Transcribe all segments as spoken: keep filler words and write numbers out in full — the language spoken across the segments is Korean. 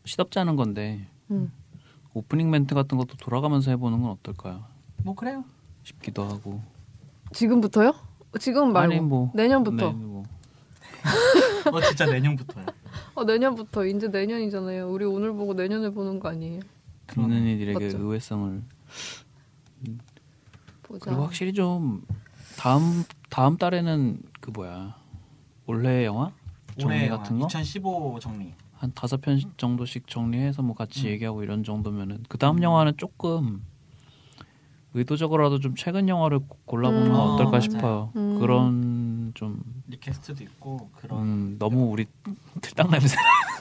시덥지 않은 건데 음. 오프닝 멘트 같은 것도 돌아가면서 해보는 건 어떨까요? 뭐 그래요. 싶기도 하고. 지금부터요? 지금 말고 아니, 뭐, 내년부터. 네, 뭐. 어 진짜 내년부터요. 어 내년부터 이제 내년이잖아요. 우리 오늘 보고 내년을 보는 거 아니에요? 듣는 이들에게 맞죠? 의외성을. 보자. 그리고 확실히 좀 다음 다음 달에는 그 뭐야 올해 영화 정리 올해 같은 거 이천십오 정리 한 다섯 편 정도씩 정리해서 뭐 같이 음. 얘기하고 이런 정도면은 그 다음 음. 영화는 조금 의도적으로라도 좀 최근 영화를 골라보면 음. 어떨까 어, 싶어요. 음. 그런 좀 리퀘스트도 있고 그런 음, 너무 우리 틀딱 냄새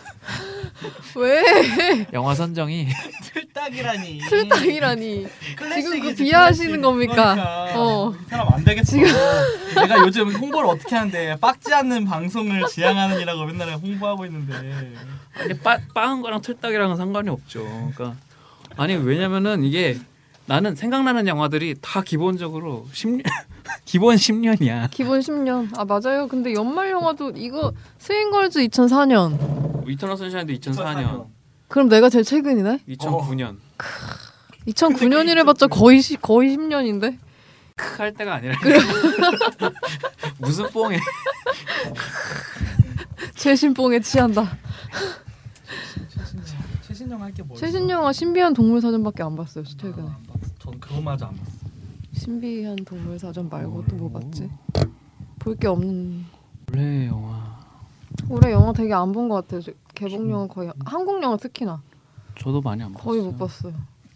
왜? 영화 선정이 틀딱이라니. 틀딱이라니. 클래식이지, 지금 그 비하하시는 클래식. 겁니까? 그러니까. 어. 이 사람 안 되겠어. 지금 내가 요즘 홍보를 어떻게 하는데 빡지 않는 방송을 지향하는이라고 맨날 홍보하고 있는데. 아니 빠, 빠은 거랑 틀딱이랑은 상관이 없죠. 그러니까 아니 왜냐면은 이게 나는 생각나는 영화들이 다 기본적으로 십 년 기본 십 년이야. 기본 십 년. 아 맞아요. 근데 연말 영화도 이거 스윙걸즈 이천사 년. 이터널 선샤인도 이천사 년, 그럼 내가 제일 최근이네? 이천구 년. 이천구 년이래 봤자 거의 시, 거의 십 년인데. 크 할 때가 아니라. 무슨 뽕에. 최신뽕에 취한다. 최신 영화 할게 뭐? 최신 영화 신비한 동물 사전밖에 안 봤어요. 최근에. 아, 전 그거마저 안 봤어. 신비한 동물 사전 말고 또 뭐 봤지? 볼 게 없는. 올해 영화. 올해 영화 되게 안 본 것 같아요. 저- 개봉 영화 거의 한국 영화 특히나 저도 많이 안 봤어요. 거의 못 봤어요.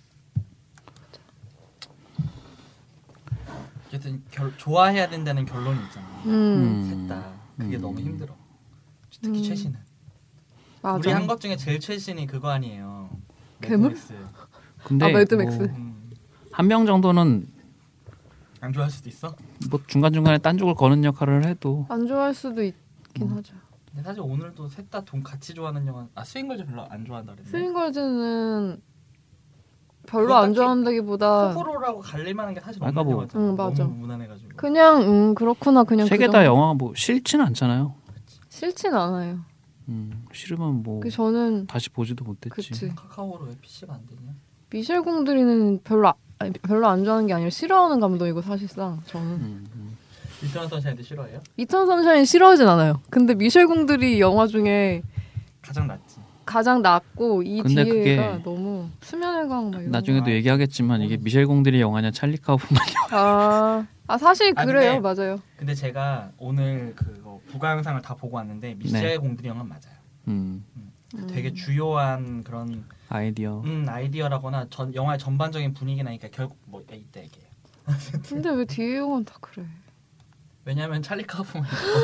어쨌든 결, 좋아해야 된다는 결론이 있잖아. 음, 셋 다. 그게 음. 너무 힘들어. 특히 음. 최신은. 맞아. 우리 한 것 중에 제일 최신이 그거 아니에요. 괴물? 매드맥스. 근데 아, 매드맥스. 음. 한 명 정도는 안 좋아할 수도 있어. 뭐 중간 중간에 딴쪽을 거는 역할을 해도 안 좋아할 수도 있긴 음. 하죠. 근데 사실 오늘도 셋 다 돈 같이 좋아하는 영화. 아 스윙걸즈 별로 안 좋아한다 그랬네. 스윙걸즈는 별로 그거 안 딱히 좋아한다기보다 호불호라고 갈릴 만한 게 사실 아까 없는 뭐- 영화잖아. 응, 맞아. 너무 무난해가지고. 그냥 음 그렇구나 그냥 세 그 개 다 정도. 영화가 뭐 싫지는 않잖아요. 싫진 않아요. 음, 싫으면 뭐 그 저는 다시 보지도 못했지. 그치. 카카오로 왜 피씨가 안 되냐? 미셸 공드리는 별로 아, 아니, 별로 안 좋아하는 게 아니라 싫어하는 감독이고 사실상 저는 음, 음. 이터널 선샤인도 싫어해요? 이천 선샤인 싫어하진 않아요. 근데 미셸 공드리 영화 중에 가장 낫지. 가장 낫고 이 근데 뒤에가 그게 너무 수면의 광 막 이런 나중에도 아, 얘기하겠지만 이게 음. 미셸 공들이 영화냐 찰리 카우프만 영화. 거. 아, 아 사실 아, 그래요. 근데- 맞아요. 근데 제가 오늘 그거 부가 영상을 다 보고 왔는데 미셸 네. 공들이 영화는 맞아요. 음, 음. 되게 주요한 그런 아이디어. 음, 아이디어라거나 전 영화의 전반적인 분위기나니까 결국 뭐 이때 얘기해요. 근데 왜 뒤에 영화는 다 그래? 왜냐면 찰리 카우프만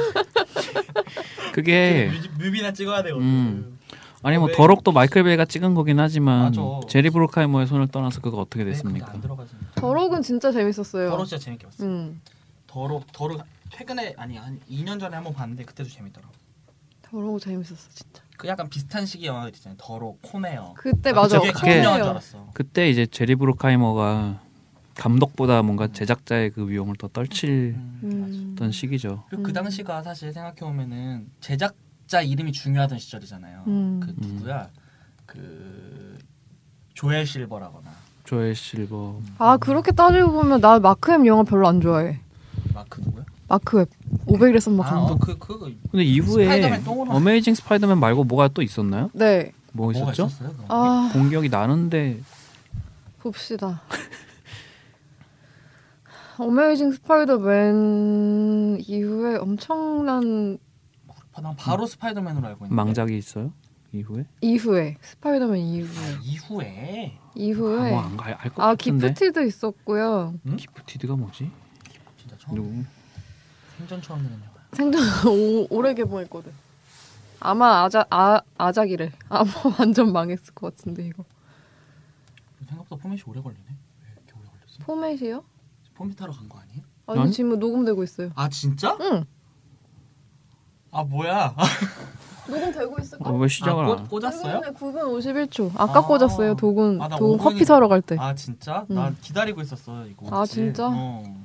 그게 뮤비, 뮤비나 찍어야 되거든. 음. 아니 뭐 왜- 더럭도 마이클 베이가 찍은 거긴 하지만 맞아. 제리 브루카이머의 손을 떠나서 그거 어떻게 네, 됐습니까? 근데 안 들어가지. 더럭은 진짜 재밌었어요. 더럭 진짜 재밌게 봤어. 음, 더럭 더럭 최근에 아니 한 이 년 전에 한번 봤는데 그때도 재밌더라고. 더럭 재밌었어 진짜. 그 약간 비슷한 시기 영화들 있잖아요. 더럭, 코네어. 그때 아, 맞아. 그게 같은 그게- 영화인 줄 코네요. 알았어. 그때 이제 제리 브루카이머가 감독보다 뭔가 제작자의 그 위험을 더 떨칠 음, 음. 어떤 시기죠. 그리고 그 음. 당시가 사실 생각해 보면은 제작자 이름이 중요하던 시절이잖아요. 음. 그 누구야? 그 조엘 실버라거나 조엘 실버. 아 그렇게 따지고 보면 나 마크 웹 영화 별로 안 좋아해. 마크 누구야? 마크 웹 오백일의 선마 감독. 아그 그거 근데 이후에 스파이더맨 똥으로 어메이징 스파이더맨 말고 뭐가 또 있었나요? 네. 뭐 뭐가 있었죠? 있었어요? 그럼? 아 공격이 나는데 봅시다. 어메이징 스파이더맨 이후에 엄청난 아, 난 바로 스파이더맨으로 알고 있는데. 망작이 있어요? 이후에? 이후에 스파이더맨 이후에 아, 이후에 이후에 뭐안알것 아 같은데. 기프티드 있었고요. 응? 기프티드가 뭐지? 진짜 처음 누구? 생전 처음 듣는 영화. 생전 오, 오래 개봉했거든. 아마 아자 아 아작이래. 아마 완전 망했을 것 같은데 이거. 생각보다 포맷이 오래 걸리네. 왜 이렇게 오래 걸렸어? 포맷이요? 포맷 하러 간 거 아니에요? 아니, 아니? 지금 녹음되고 있어요. 아 진짜? 응. 아 뭐야? 녹음되고 있을 어, 왜 시작을 아, 안? 꽂, 꽂았어요? 구 분 오십일 초. 아까 아. 꽂았어요. 도군 아, 나 도군 오 분이- 커피 사러 갈 때. 아 진짜? 응. 나 기다리고 있었어 이거. 아, 혹시. 진짜? 어.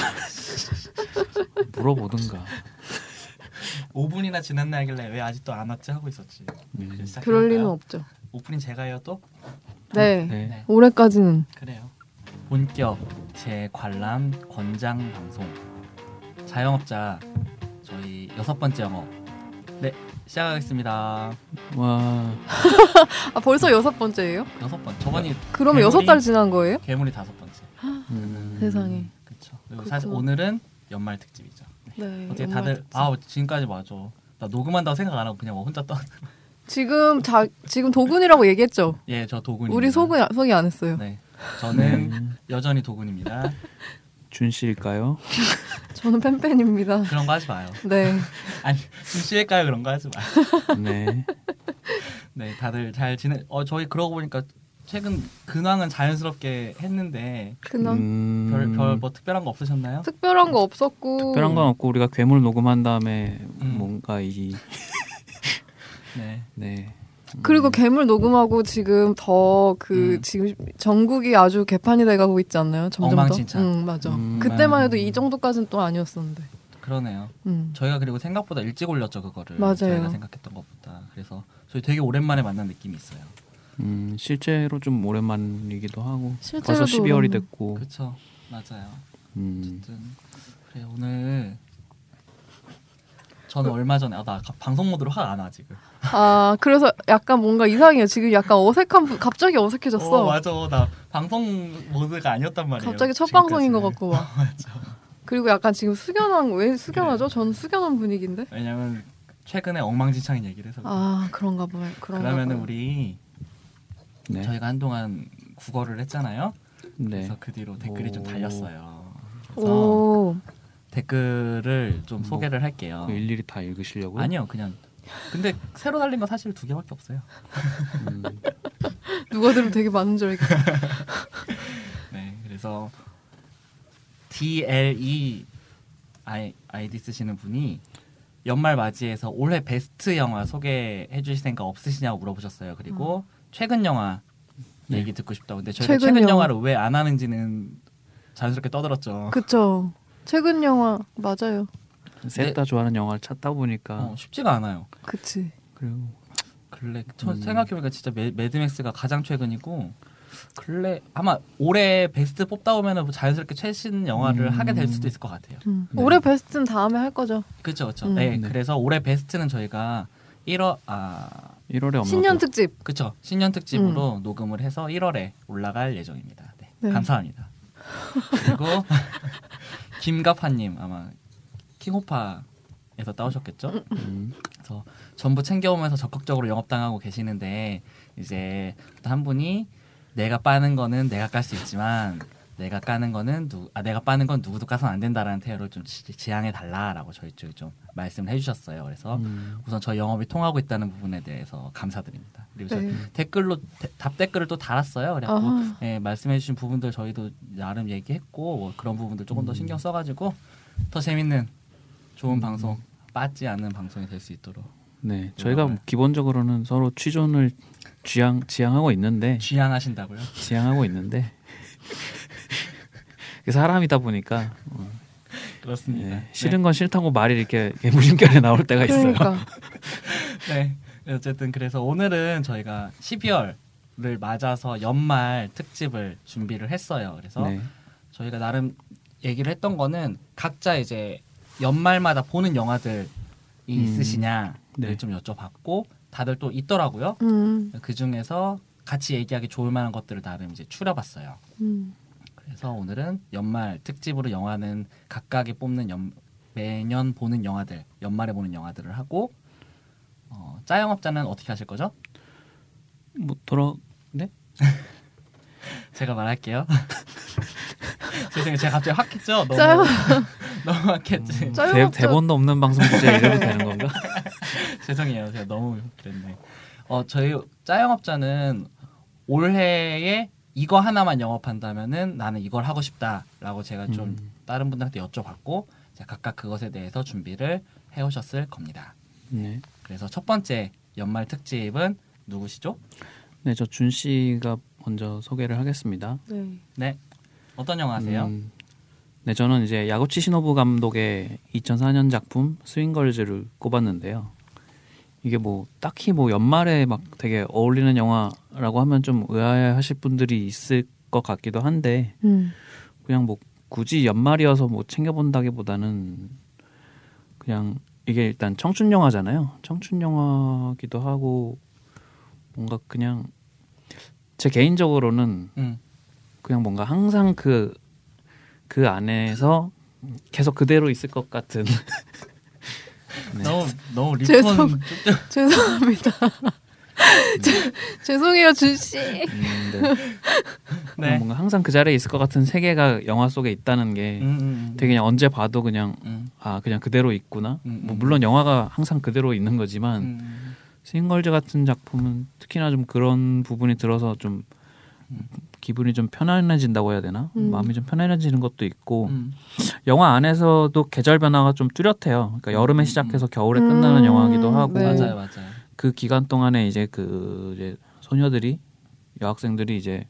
물어보든가. 오 분이나 지났나 하길래 왜 아직도 안 왔지 하고 있었지. 음. 그래서 시작해볼까요? 그럴 리는 없죠. 오프닝 제가 해요 또? 네. 네. 네. 올해까지는 그래요. 본격 재관람 권장 방송 자영업자 저희 여섯 번째 영업 네 시작하겠습니다. 와. 아 벌써 여섯 번째예요? 여섯 번 저번이 그러면 괴물이- 여섯 달 지난 거예요? 괴물이 다섯 번째. 음. 세상에. 그렇죠. 그리고 사실 그렇구나. 오늘은 연말 특집이죠. 네. 어떻게 연말 다들 특집. 아 지금까지 맞아. 나 녹음한다고 생각 안 하고 그냥 뭐 혼자 떠. 지금 자 지금 도군이라고 얘기했죠? 예, 저 도군입니다. 우리 소개 소개 안 했어요. 네, 저는 음. 여전히 도군입니다. 준 씨일까요? 저는 팬팬입니다. 그런 거 하지 마요. 네. 아니 좀 쉬울까요? 그런 거 하지 마. 네. 네, 다들 잘 지내. 어 저희 그러고 보니까 최근 근황은 자연스럽게 했는데 그냥 음. 별 별 뭐 특별한 거 없으셨나요? 특별한 거 없었고 특별한 건 없고 우리가 괴물 녹음한 다음에 음. 뭔가 이 네. 네. 그리고 괴물 녹음하고 지금 더 그 음. 지금 전국이 아주 개판이 돼가고 있지 않나요? 점점 엉망진창. 더. 응 맞아. 음. 그때만 해도 이 정도까지는 또 아니었었는데. 그러네요. 음. 저희가 그리고 생각보다 일찍 올렸죠 그거를. 맞아요. 저희가 생각했던 것보다. 그래서 저희 되게 오랜만에 만난 느낌이 있어요. 음, 실제로 좀 오랜만이기도 하고 실제로도 벌써 십이월이 오랜만. 됐고 그렇죠. 맞아요. 음. 어쨌든 그래 오늘 저는 얼마 전에 아, 나 가- 방송 모드로 화가 안 나 지금. 아 그래서 약간 뭔가 이상해요. 지금 약간 어색한 부- 갑자기 어색해졌어. 어 맞아 나 방송 모드가 아니었단 말이에요. 갑자기 첫 지금까지. 방송인 것 같고 막. 맞아. 그리고 약간 지금 숙연한 왜 숙연하죠? 저는 숙연한 분위기인데. 왜냐면 최근에 엉망진창인 얘기를 해서. 아 그런가 봐요. 그런가 그러면은 봐요. 우리 네. 저희가 한동안 국어를 했잖아요. 네. 그래서 그 뒤로 댓글이 좀 오. 달렸어요. 그래서 오 댓글을 좀 뭐, 소개를 할게요. 그 일일이 다 읽으시려고요? 아니요, 그냥 근데 새로 달린 거 사실 두 개밖에 없어요. 음. 누가 들으면 되게 많은 줄 알겠어. 네, 그래서 디엘이 아이, 아이디 쓰시는 분이 연말 맞이해서 올해 베스트 영화 소개해 주실 생각 없으시냐고 물어보셨어요. 그리고 최근 영화 네. 얘기 듣고 싶다고. 근데 저희가 최근 최근, 영화. 영화를 왜 안 하는지는 자연스럽게 떠들었죠. 그쵸. 최근 영화 맞아요. 셋 다 좋아하는 영화를 찾다 보니까 어, 쉽지가 않아요. 그치. 그리고 근래 저 음. 생각해보니까 진짜 매, 매드맥스가 가장 최근이고 근래 아마 올해 베스트 뽑다 보면은 뭐 자연스럽게 최신 영화를 음. 하게 될 수도 있을 것 같아요. 음. 네. 올해 베스트는 다음에 할 거죠. 그렇죠, 그렇죠. 음. 네, 네. 그래서 올해 베스트는 저희가 일월 아 일월에 업로드. 신년 특집. 그렇죠. 신년 특집으로 녹음을 해서 일월에 올라갈 예정입니다. 네, 네. 감사합니다. 그리고 김가파님 아마 킹호파에서 따오셨겠죠? 음. 그래서 전부 챙겨오면서 적극적으로 영업당하고 계시는데 이제 한 분이 내가 빠는 거는 내가 깔 수 있지만 내가 까는 거는 누, 아 내가 빠는 건 누구도 까서는 안 된다라는 태도를 좀 지, 지향해 달라라고 저희 쪽에 좀 말씀을 해주셨어요. 그래서 음. 우선 저희 영업이 통하고 있다는 부분에 대해서 감사드립니다. 그리고 저 네. 댓글로 대, 답 댓글을 또 달았어요. 그래갖고 아하. 예, 말씀해주신 부분들 저희도 나름 얘기했고 뭐 그런 부분들 조금 더 음. 신경 써가지고 더 재밌는 좋은 음. 방송 빠지 않는 방송이 될 수 있도록 네, 저희가 네. 기본적으로는 서로 취존을 지향 지향하고 있는데 취향하신다고요? 지향하고 있는데 사람이다 보니까 어, 그렇습니다. 예, 싫은 건 싫다고 말이 이렇게 무심결에 나올 때가 있어요. 그러니까 네. 네. 어쨌든 그래서 오늘은 저희가 십이월을 맞아서 연말 특집을 준비를 했어요. 그래서 네. 저희가 나름 얘기를 했던 거는 각자 이제 연말마다 보는 영화들이 음. 있으시냐를 네. 좀 여쭤봤고 다들 또 있더라고요. 음, 그 중에서 같이 얘기하기 좋을 만한 것들을 나름 이제 추려봤어요. 음. 그래서 오늘은 연말 특집으로 영화는 각각이 뽑는 연, 매년 보는 영화들, 연말에 보는 영화들을 하고 어, 짜영업자는 어떻게 하실 거죠? 뭐 돌아 네? 제가 말할게요. 죄송해요. 제가 갑자기 확 했죠? 너무, 짜영 너무 확 했지. 음, 짜요, 대, 짜- 대본도 없는 방송 주제 이래도 되는 건가? 죄송해요. 제가 너무 그랬네. 어, 저희 짜영업자는 올해에 이거 하나만 영업한다면은 나는 이걸 하고 싶다라고 제가 좀 음. 다른 분들한테 여쭤봤고 이제 각각 그것에 대해서 준비를 해오셨을 겁니다. 네. 그래서 첫 번째 연말 특집은 누구시죠? 네, 저 준 씨가 먼저 소개를 하겠습니다. 네. 네, 어떤 영화 하세요? 음, 네, 저는 이제 야구치 시노부 감독의 이천사 년 작품 스윙걸즈를 꼽았는데요. 이게 뭐 딱히 뭐 연말에 막 되게 어울리는 영화라고 하면 좀 의아해하실 분들이 있을 것 같기도 한데 음. 그냥 뭐 굳이 연말이어서 뭐 챙겨본다기보다는 그냥 이게 일단 청춘 영화잖아요. 청춘 영화기도 하고 뭔가 그냥 제 개인적으로는 음. 그냥 뭔가 항상 그 그 안에서 계속 그대로 있을 것 같은. 네. 너무 너무 리폰 죄송- 좀- 죄송합니다. 죄- 죄송해요 준 씨. 음, 네. 네. 뭔가 항상 그 자리에 있을 것 같은 세계가 영화 속에 있다는 게 음, 음, 되게 그냥 언제 봐도 그냥 음, 아 그냥 그대로 있구나. 음, 뭐 음. 물론 영화가 항상 그대로 있는 거지만 음, 스윙걸즈 같은 작품은 특히나 좀 그런 부분이 들어서 좀 음. 기분이 좀 편안해진다고 해야 되나? 음. 마음이 좀 편안해지는 것도 있고 음. 영화 안에서도 계절 변화가 좀 뚜렷해요. 그러니까 여름에 음, 시작해서 음. 겨울에 끝나는 음, 영화이기도 하고 네. 맞아요, 맞아요. 그 기간 동안에 이제 그 이제 소녀들이 여학생들이 이제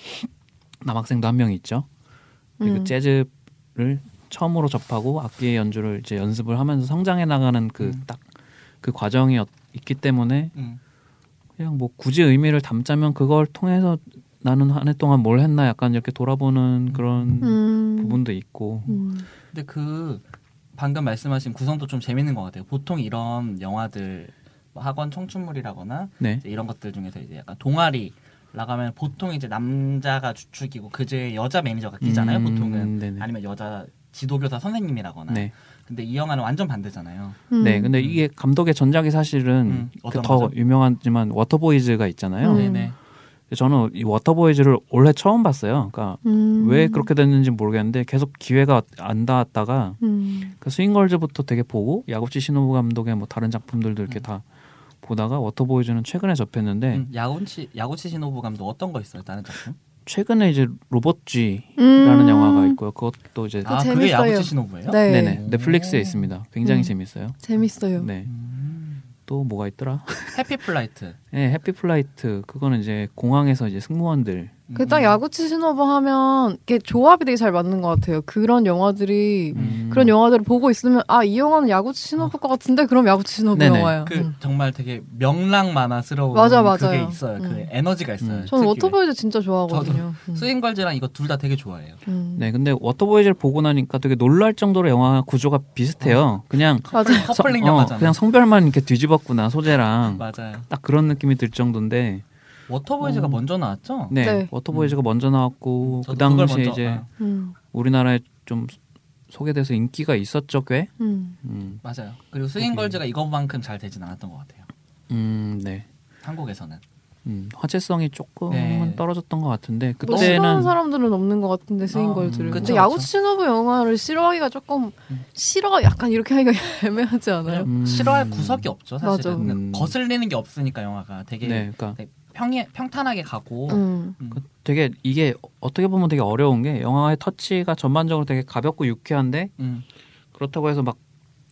남학생도 한 명 있죠. 음. 그 재즈를 처음으로 접하고 악기 연주를 이제 연습을 하면서 성장해 나가는 그 딱 그 음. 과정이 어- 있기 때문에 음. 그냥 뭐 굳이 의미를 담자면 그걸 통해서 나는 한 해 동안 뭘 했나 약간 이렇게 돌아보는 그런 음. 부분도 있고 음. 근데 그 방금 말씀하신 구성도 좀 재밌는 것 같아요. 보통 이런 영화들 뭐 학원 청춘물이라거나 네. 이제 이런 것들 중에서 이제 약간 동아리 라가면 보통 이제 남자가 주축이고 그제 여자 매니저가 끼잖아요. 음, 보통은 네네. 아니면 여자 지도교사 선생님이라거나. 네. 근데 이 영화는 완전 반대잖아요. 음. 네, 근데 이게 감독의 전작이 사실은 음, 그 어떤 더 거죠? 유명하지만 워터보이즈가 있잖아요. 음. 네네. 저는 이 워터보이즈를 올해 처음 봤어요. 그러니까 음. 왜 그렇게 됐는지 모르겠는데 계속 기회가 안 닿았다가 음. 그 스윙걸즈부터 되게 보고 야구치 시노부 감독의 뭐 다른 작품들도 이렇게 음. 다 보다가 워터보이즈는 최근에 접했는데 음, 야구치 야구치 신호부 감독 어떤 거 있어요? 다른 작품? 최근에 이제 로봇쥐라는 음. 영화가 있고요. 그것도 이제 그거 아 그게 재밌어요. 야구치 신호부예요? 네. 네네 오. 넷플릭스에 있습니다. 굉장히 음. 재밌어요. 재밌어요. 네. 음. 또 뭐가 있더라? 해피 플라이트. 네, 해피플라이트 그거는 이제 공항에서 이제 승무원들 그 딱 음. 야구치 신호부 하면 이게 조합이 되게 잘 맞는 것 같아요. 그런 영화들이 음. 그런 영화들을 보고 있으면 아 이 영화는 야구치 신호부 것 같은데 그럼 야구치 신호부 네네. 영화예요. 그 음. 정말 되게 명랑 만화스러운 맞아, 그게 맞아요. 있어요. 그 음. 에너지가 있어요. 음. 저는 특유의. 워터보이즈 진짜 좋아하거든요. 음. 스윙걸즈랑 이거 둘 다 되게 좋아해요. 음. 네, 근데 워터보이즈를 보고 나니까 되게 놀랄 정도로 영화 구조가 비슷해요. 그냥 맞아. 커플링 성- 어, 영화잖아. 그냥 성별만 이렇게 뒤집었구나 소재랑 맞아요. 딱 그런 느낌이 들 정도인데 워터보이즈가 어. 먼저 나왔죠? 네, 네. 워터보이즈가 먼저 나왔고 저도 그 그걸 당시에 먼저, 이제 아, 음. 우리나라에 좀 소개돼서 인기가 있었죠 꽤. 음. 음, 맞아요. 그리고 스윙걸즈가 이것만큼 잘 되진 않았던 것 같아요. 음, 네. 한국에서는. 음, 화제성이 조금은 네. 떨어졌던 것 같은데 뭐 싫어하는 그때는 사람들은 없는 것 같은데 스윙걸즈를. 음, 근데 그쵸, 야구치 그쵸. 신호부 영화를 싫어하기가 조금 음. 싫어 약간 이렇게 하기가 애매하지 않아요? 음, 싫어할 구석이 없죠, 사실은. 맞아. 그러니까 음. 거슬리는 게 없으니까 영화가 되게 네, 그러니까 되게 평이, 평탄하게 가고. 음. 음. 그 되게 이게 어떻게 보면 되게 어려운 게 영화의 터치가 전반적으로 되게 가볍고 유쾌한데 음. 그렇다고 해서 막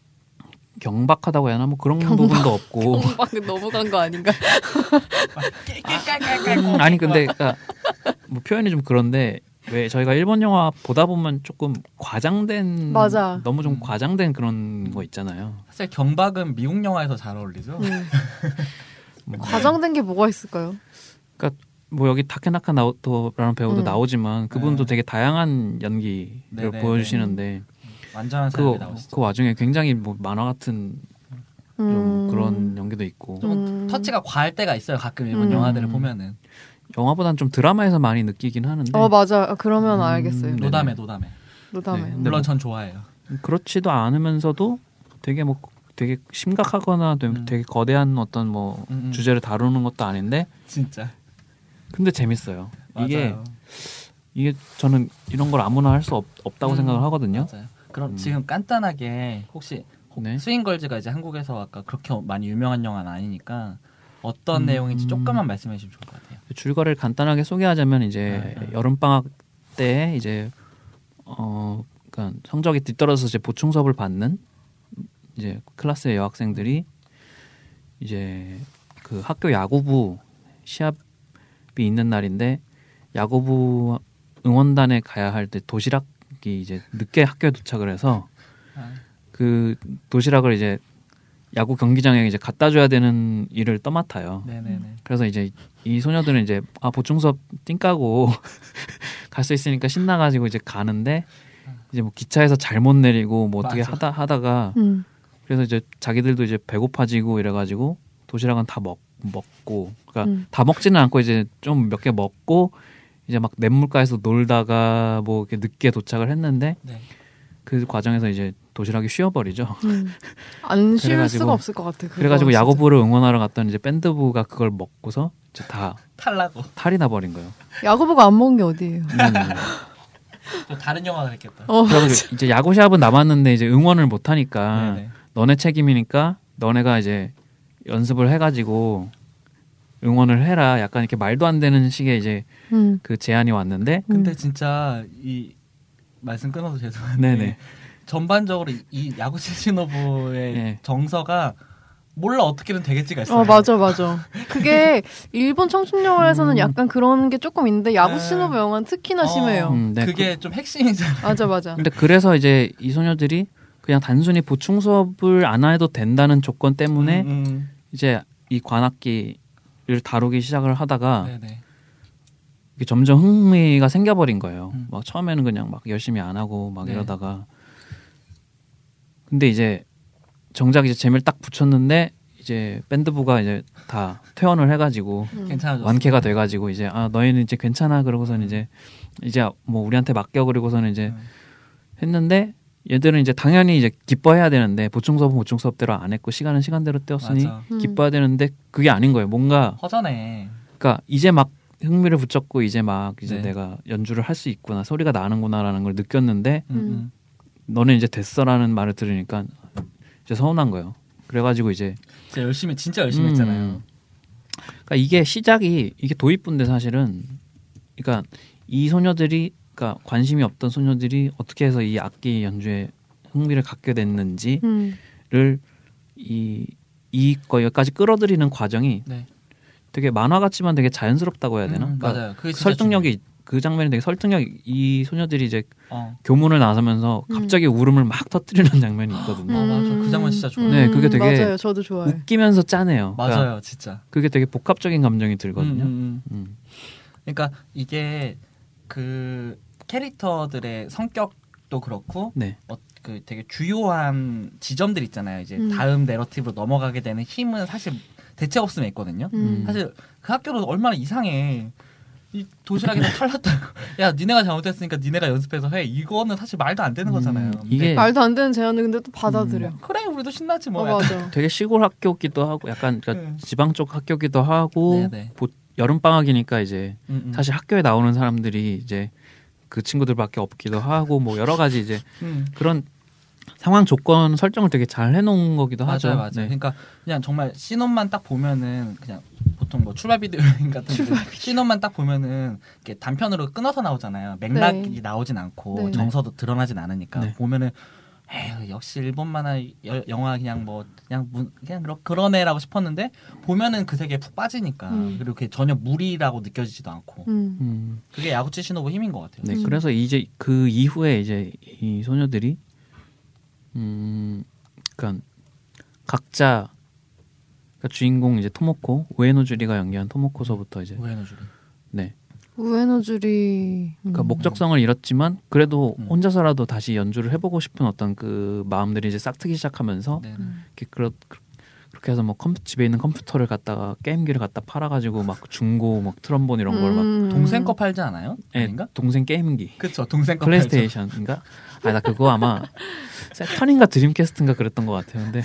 경박하다고 해야 하나 뭐 그런 경박. 부분도 없고 경박은 넘어간 거 아닌가? 음, 아니 근데 그러니까 뭐 표현이 좀 그런데 왜 저희가 일본 영화 보다 보면 조금 과장된 맞아. 너무 좀 음. 과장된 그런 거 있잖아요. 사실 경박은 미국 영화에서 잘 어울리죠. 음. 뭐, 과장된 게 뭐가 있을까요? 뭐 여기 타케나카 나오토라는 배우도 음. 나오지만 그분도 네. 되게 다양한 연기를 네네네. 보여주시는데 완전한 사람이 그, 나오시죠. 그 와중에 굉장히 뭐 만화 같은 좀 음. 그런 연기도 있고 좀 음. 터치가 과할 때가 있어요. 가끔 일본 음. 영화들을 보면은. 영화보단 좀 드라마에서 많이 느끼긴 하는데 어 맞아. 아, 그러면 음. 알겠어요. 네네. 노담에 노담에. 노담에. 네. 음. 물론 뭐- 전 좋아해요. 그렇지도 않으면서도 되게 뭐 되게 심각하거나 되게, 음. 되게 거대한 어떤 뭐 음, 음. 주제를 다루는 것도 아닌데 진짜. 근데 재밌어요. 이게 맞아요. 이게 저는 이런 걸 아무나 할 수 없다고 음, 생각을 하거든요. 맞아요. 그럼 음. 지금 간단하게 혹시 혹- 네. 스윙걸즈가 이제 한국에서 아까 그렇게 많이 유명한 영화는 아니니까 어떤 음. 내용인지 조금만 말씀해 주시면 좋을 것 같아요. 줄거리를 간단하게 소개하자면 이제 네, 네. 여름 방학 때 이제 어 그러니까 성적이 뒤떨어져서 이제 보충 수업을 받는 이제 클래스의 여학생들이 이제 그 학교 야구부 시합이 있는 날인데 야구부 응원단에 가야 할 때 도시락이 이제 늦게 학교에 도착을 해서 아, 그 도시락을 이제 야구 경기장에 이제 갖다 줘야 되는 일을 떠맡아요. 네네네. 그래서 이제 이 소녀들은 이제 아 보충 수업 띵 까고 갈 수 있으니까 신나가지고 이제 가는데 이제 뭐 기차에서 잘못 내리고 뭐 어떻게 맞아. 하다 하다가 음. 그래서 이제 자기들도 이제 배고파지고 이래가지고 도시락은 다 먹, 먹고 그러니까 음. 다 먹지는 않고 이제 좀 몇 개 먹고 이제 막 냇물가에서 놀다가 뭐 이렇게 늦게 도착을 했는데 네. 그 과정에서 이제 도시락이 쉬어버리죠. 음. 안 쉴 그래가지고- 수가 없을 것 같아. 그거 그래가지고 진짜. 야구부를 응원하러 갔던 이제 밴드부가 그걸 먹고서 이제 다 탈라고. 탈이 나버린 거예요. 야구부가 안 먹은 게 어디예요? 음. 또 다른 영화가 됐겠다. 어, 그래가지고 이제 야구 시합은 남았는데 이제 응원을 못 하니까 네네. 너네 책임이니까 너네가 이제 연습을 해가지고 응원을 해라. 약간 이렇게 말도 안 되는 식의 이제 음. 그 제안이 왔는데 근데 음. 진짜 이 말씀 끊어서 죄송한데 네네. 전반적으로 이, 이 야구 시즈노부의 네. 정서가 몰라 어떻게든 되겠지가 있어요. 어 맞아 맞아. 그게 일본 청춘 영화에서는 음. 약간 그런 게 조금 있는데 야구 네. 시노부 영화는 특히나 어. 심해요. 음, 네. 그게 좀 핵심이잖아요. 맞아 맞아. 근데 그래서 이제 이 소녀들이 그냥 단순히 보충 수업을 안 해도 된다는 조건 때문에 음, 음. 이제 이 관악기를 다루기 시작을 하다가 네네. 이게 점점 흥미가 생겨버린 거예요. 음. 막 처음에는 그냥 막 열심히 안 하고 막 네. 이러다가 근데 이제 정작 이제 재미를 딱 붙였는데 이제 밴드부가 이제 다 퇴원을 해가지고 음. 괜찮아졌어. 완쾌가 돼가지고 이제 아 너희는 이제 괜찮아 그러고서는 이제 이제 뭐 우리한테 맡겨 그러고서는 이제 음. 했는데 얘들은 이제 당연히 이제 기뻐해야 되는데 보충 수업은 보충 수업대로 안 했고 시간은 시간대로 때웠으니 맞아. 음. 기뻐해야 되는데 그게 아닌 거예요. 뭔가 허전해. 그러니까 이제 막 흥미를 붙였고 이제 막 이제 네. 내가 연주를 할 수 있구나 소리가 나는구나라는 걸 느꼈는데 음, 음. 음. 너는 이제 됐어라는 말을 들으니까 이제 서운한 거예요. 그래가지고 이제 진짜 열심히 진짜 열심히 음. 했잖아요. 그러니까 이게 시작이 이게 도입부인데 사실은 그러니까 이 소녀들이 그러니까 관심이 없던 소녀들이 어떻게 해서 이 악기 연주에 흥미를 갖게 됐는지를 음. 이 이거까지 끌어들이는 과정이 네. 되게 만화 같지만 되게 자연스럽다고 해야 되나? 음, 그러니까 맞아요. 그게 진짜 설득력이 그 장면이 되게 설득력 이 소녀들이 이제 중요해요. 어. 교문을 나서면서 음. 갑자기 울음을 막 터뜨리는 장면이 있거든요. 어, 맞아. 그 장면 진짜 좋아요. 네, 그게 되게 맞아요. 저도 좋아해. 웃기면서 짜네요. 맞아요, 그러니까 진짜. 그게 되게 복합적인 감정이 들거든요. 음, 음, 음. 음. 그러니까 이게 그 캐릭터들의 성격도 그렇고 네. 어, 그 되게 주요한 지점들 있잖아요. 이제 음. 다음 내러티브로 넘어가게 되는 힘은 사실 대책 없음에 있거든요. 음. 사실 그 학교도 얼마나 이상해. 이 도시락에서 탈났다. 야, 니네가 잘못했으니까 니네가 연습해서 해. 이거는 사실 말도 안 되는 음, 거잖아요. 이게 근데 말도 안 되는 제안을 근데 또 받아들여. 음. 그래, 우리도 신나지 어 뭐. 약간. 맞아. 되게 시골 학교기도 하고 약간 그러니까 네. 지방 쪽 학교기도 하고 네네. 여름 방학이니까 이제 음, 음. 사실 학교에 나오는 사람들이 이제 그 친구들밖에 없기도 하고 뭐 여러 가지 이제 음. 그런 상황 조건 설정을 되게 잘 해놓은 거기도 하죠. 맞아요, 맞아요. 네. 그러니까 그냥 정말 신혼만 딱 보면은 그냥 보통 뭐 출발 비디오 여행 같은 데 신혼만 딱 보면은 이렇게 단편으로 끊어서 나오잖아요. 맥락이 네. 나오진 않고 네. 정서도 드러나진 않으니까 네. 보면은 에휴, 역시 일본 만화 여- 영화 그냥 뭐 그냥 문, 그냥 그러, 그러네라고 싶었는데 보면은 그 세계에 푹 빠지니까 음. 그리고 그게 전혀 무리라고 느껴지지도 않고 음. 음. 그게 야구치 시노부 힘인 것 같아요. 네, 음. 그래서 이제 그 이후에 이제 이 소녀들이 음, 그러니까 각자 그러니까 주인공 이제 토모코 우에노주리가 연기한 토모코서부터 이제 우에노주리. 네, 우에노주리. 그러니까 음. 목적성을 잃었지만 그래도 음. 혼자서라도 다시 연주를 해보고 싶은 어떤 그 마음들이 이제 싹트기 시작하면서 네. 이렇게 그렇 그렇게 해서 뭐 컴퓨, 집에 있는 컴퓨터를 갖다가 게임기를 갖다 팔아가지고 막 중고 막 트럼본 이런 걸 막 음. 동생 거 팔지 않아요? 아닌가? 동생 게임기 그쵸, 동생 거 팔죠. 플레이스테이션인가? 아 나 그거 아마 세턴인가 드림캐스트인가 그랬던 것 같아요. 근데